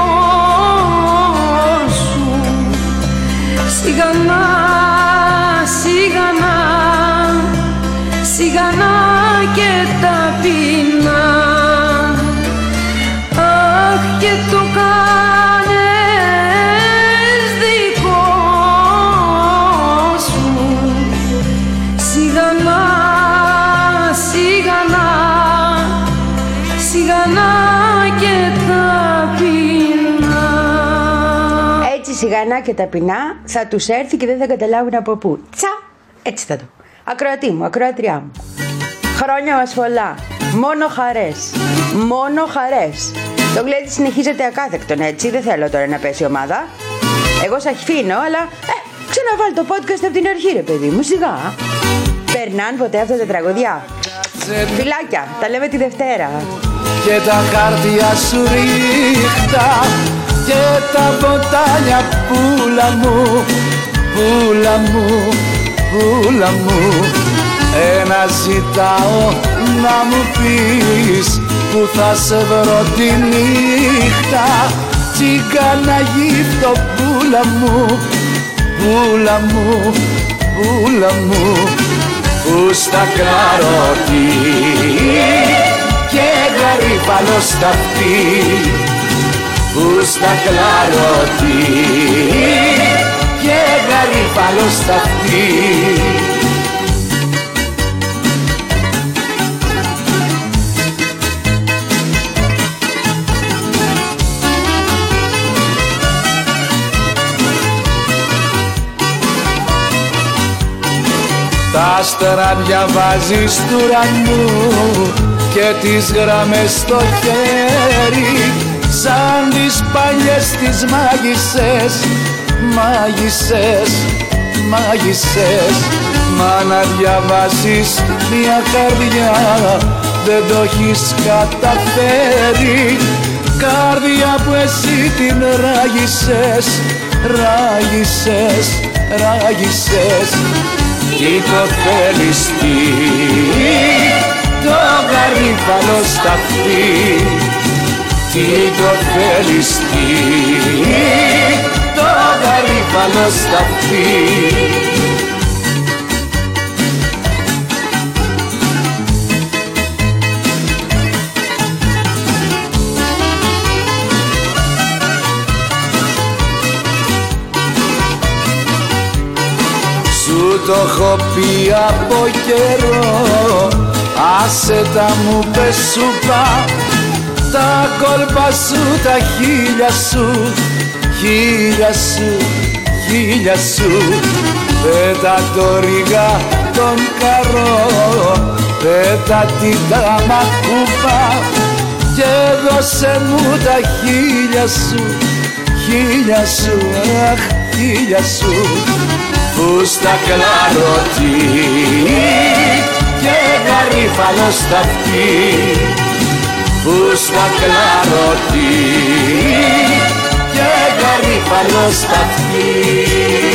σου. Σιγανά, σιγανά, σιγανά και ταπεινά. Αχ, και το κάνες δικό σου. Σιγανά, σιγανά, σιγανά και ταπεινά. Έτσι σιγανά και ταπεινά θα τους έρθει και δεν θα καταλάβουν από πού. Τσα! Έτσι θα το. Ακροατή μου, ακροατριά μου. Χρόνια μας πολλά. Μόνο χαρές. Μόνο χαρές. Το γλέντι συνεχίζεται ακάθεκτον, έτσι. Δεν θέλω τώρα να πέσει η ομάδα. Εγώ σας αφήνω, αλλά ε, ξαναβάλω το podcast από την αρχή, ρε παιδί μου, σιγά. Περνάν ποτέ αυτά τα τραγουδιά? Φιλάκια, τα λέμε τη Δευτέρα. Και τα χάρτια σου ρίχτα και τα ποτάλια, πουλα μου, πουλα μου, πουλα μου. Ένα ζητάω να μου πεις που θα σε βρω τη νύχτα. Τσίγκανα γύφτο, πουλα μου, πουλα μου, πουλα μου. Που στα κλαρωτή και γαρίφαλο στα αυτή. Που στα κλαρωτή και γαρίφαλο στα αυτή. Τα άστερα διαβάζεις του ουρανού και τις γραμμές στο χέρι, σαν τις παλιές τις μάγισσες, μάγισσες, μάγισσες. Μα να διαβάσεις μια καρδιά δεν το έχεις καταφέρει. Καρδιά που εσύ την ράγισσες, ράγισσες, ράγισσες. Τι το θέλεις τι, το γαρίφαλο σταφτί. Τι το θέλεις τι, το γαρίφαλο σταφτί. Το έχω πει από καιρό, άσε τα μου πες σου πά. Τα κόλπα σου, τα χίλια σου, χίλια σου, χίλια σου. Πέτα το ρίγα τον καρό, πέτα την τάμα κουπά. Και δώσε μου τα χίλια σου, χίλια σου, αχ, χίλια σου. Που στα κλαρωτή και γαρίφαλο σταυτί. Που στα κλαρωτή και γαρίφαλο σταυτί.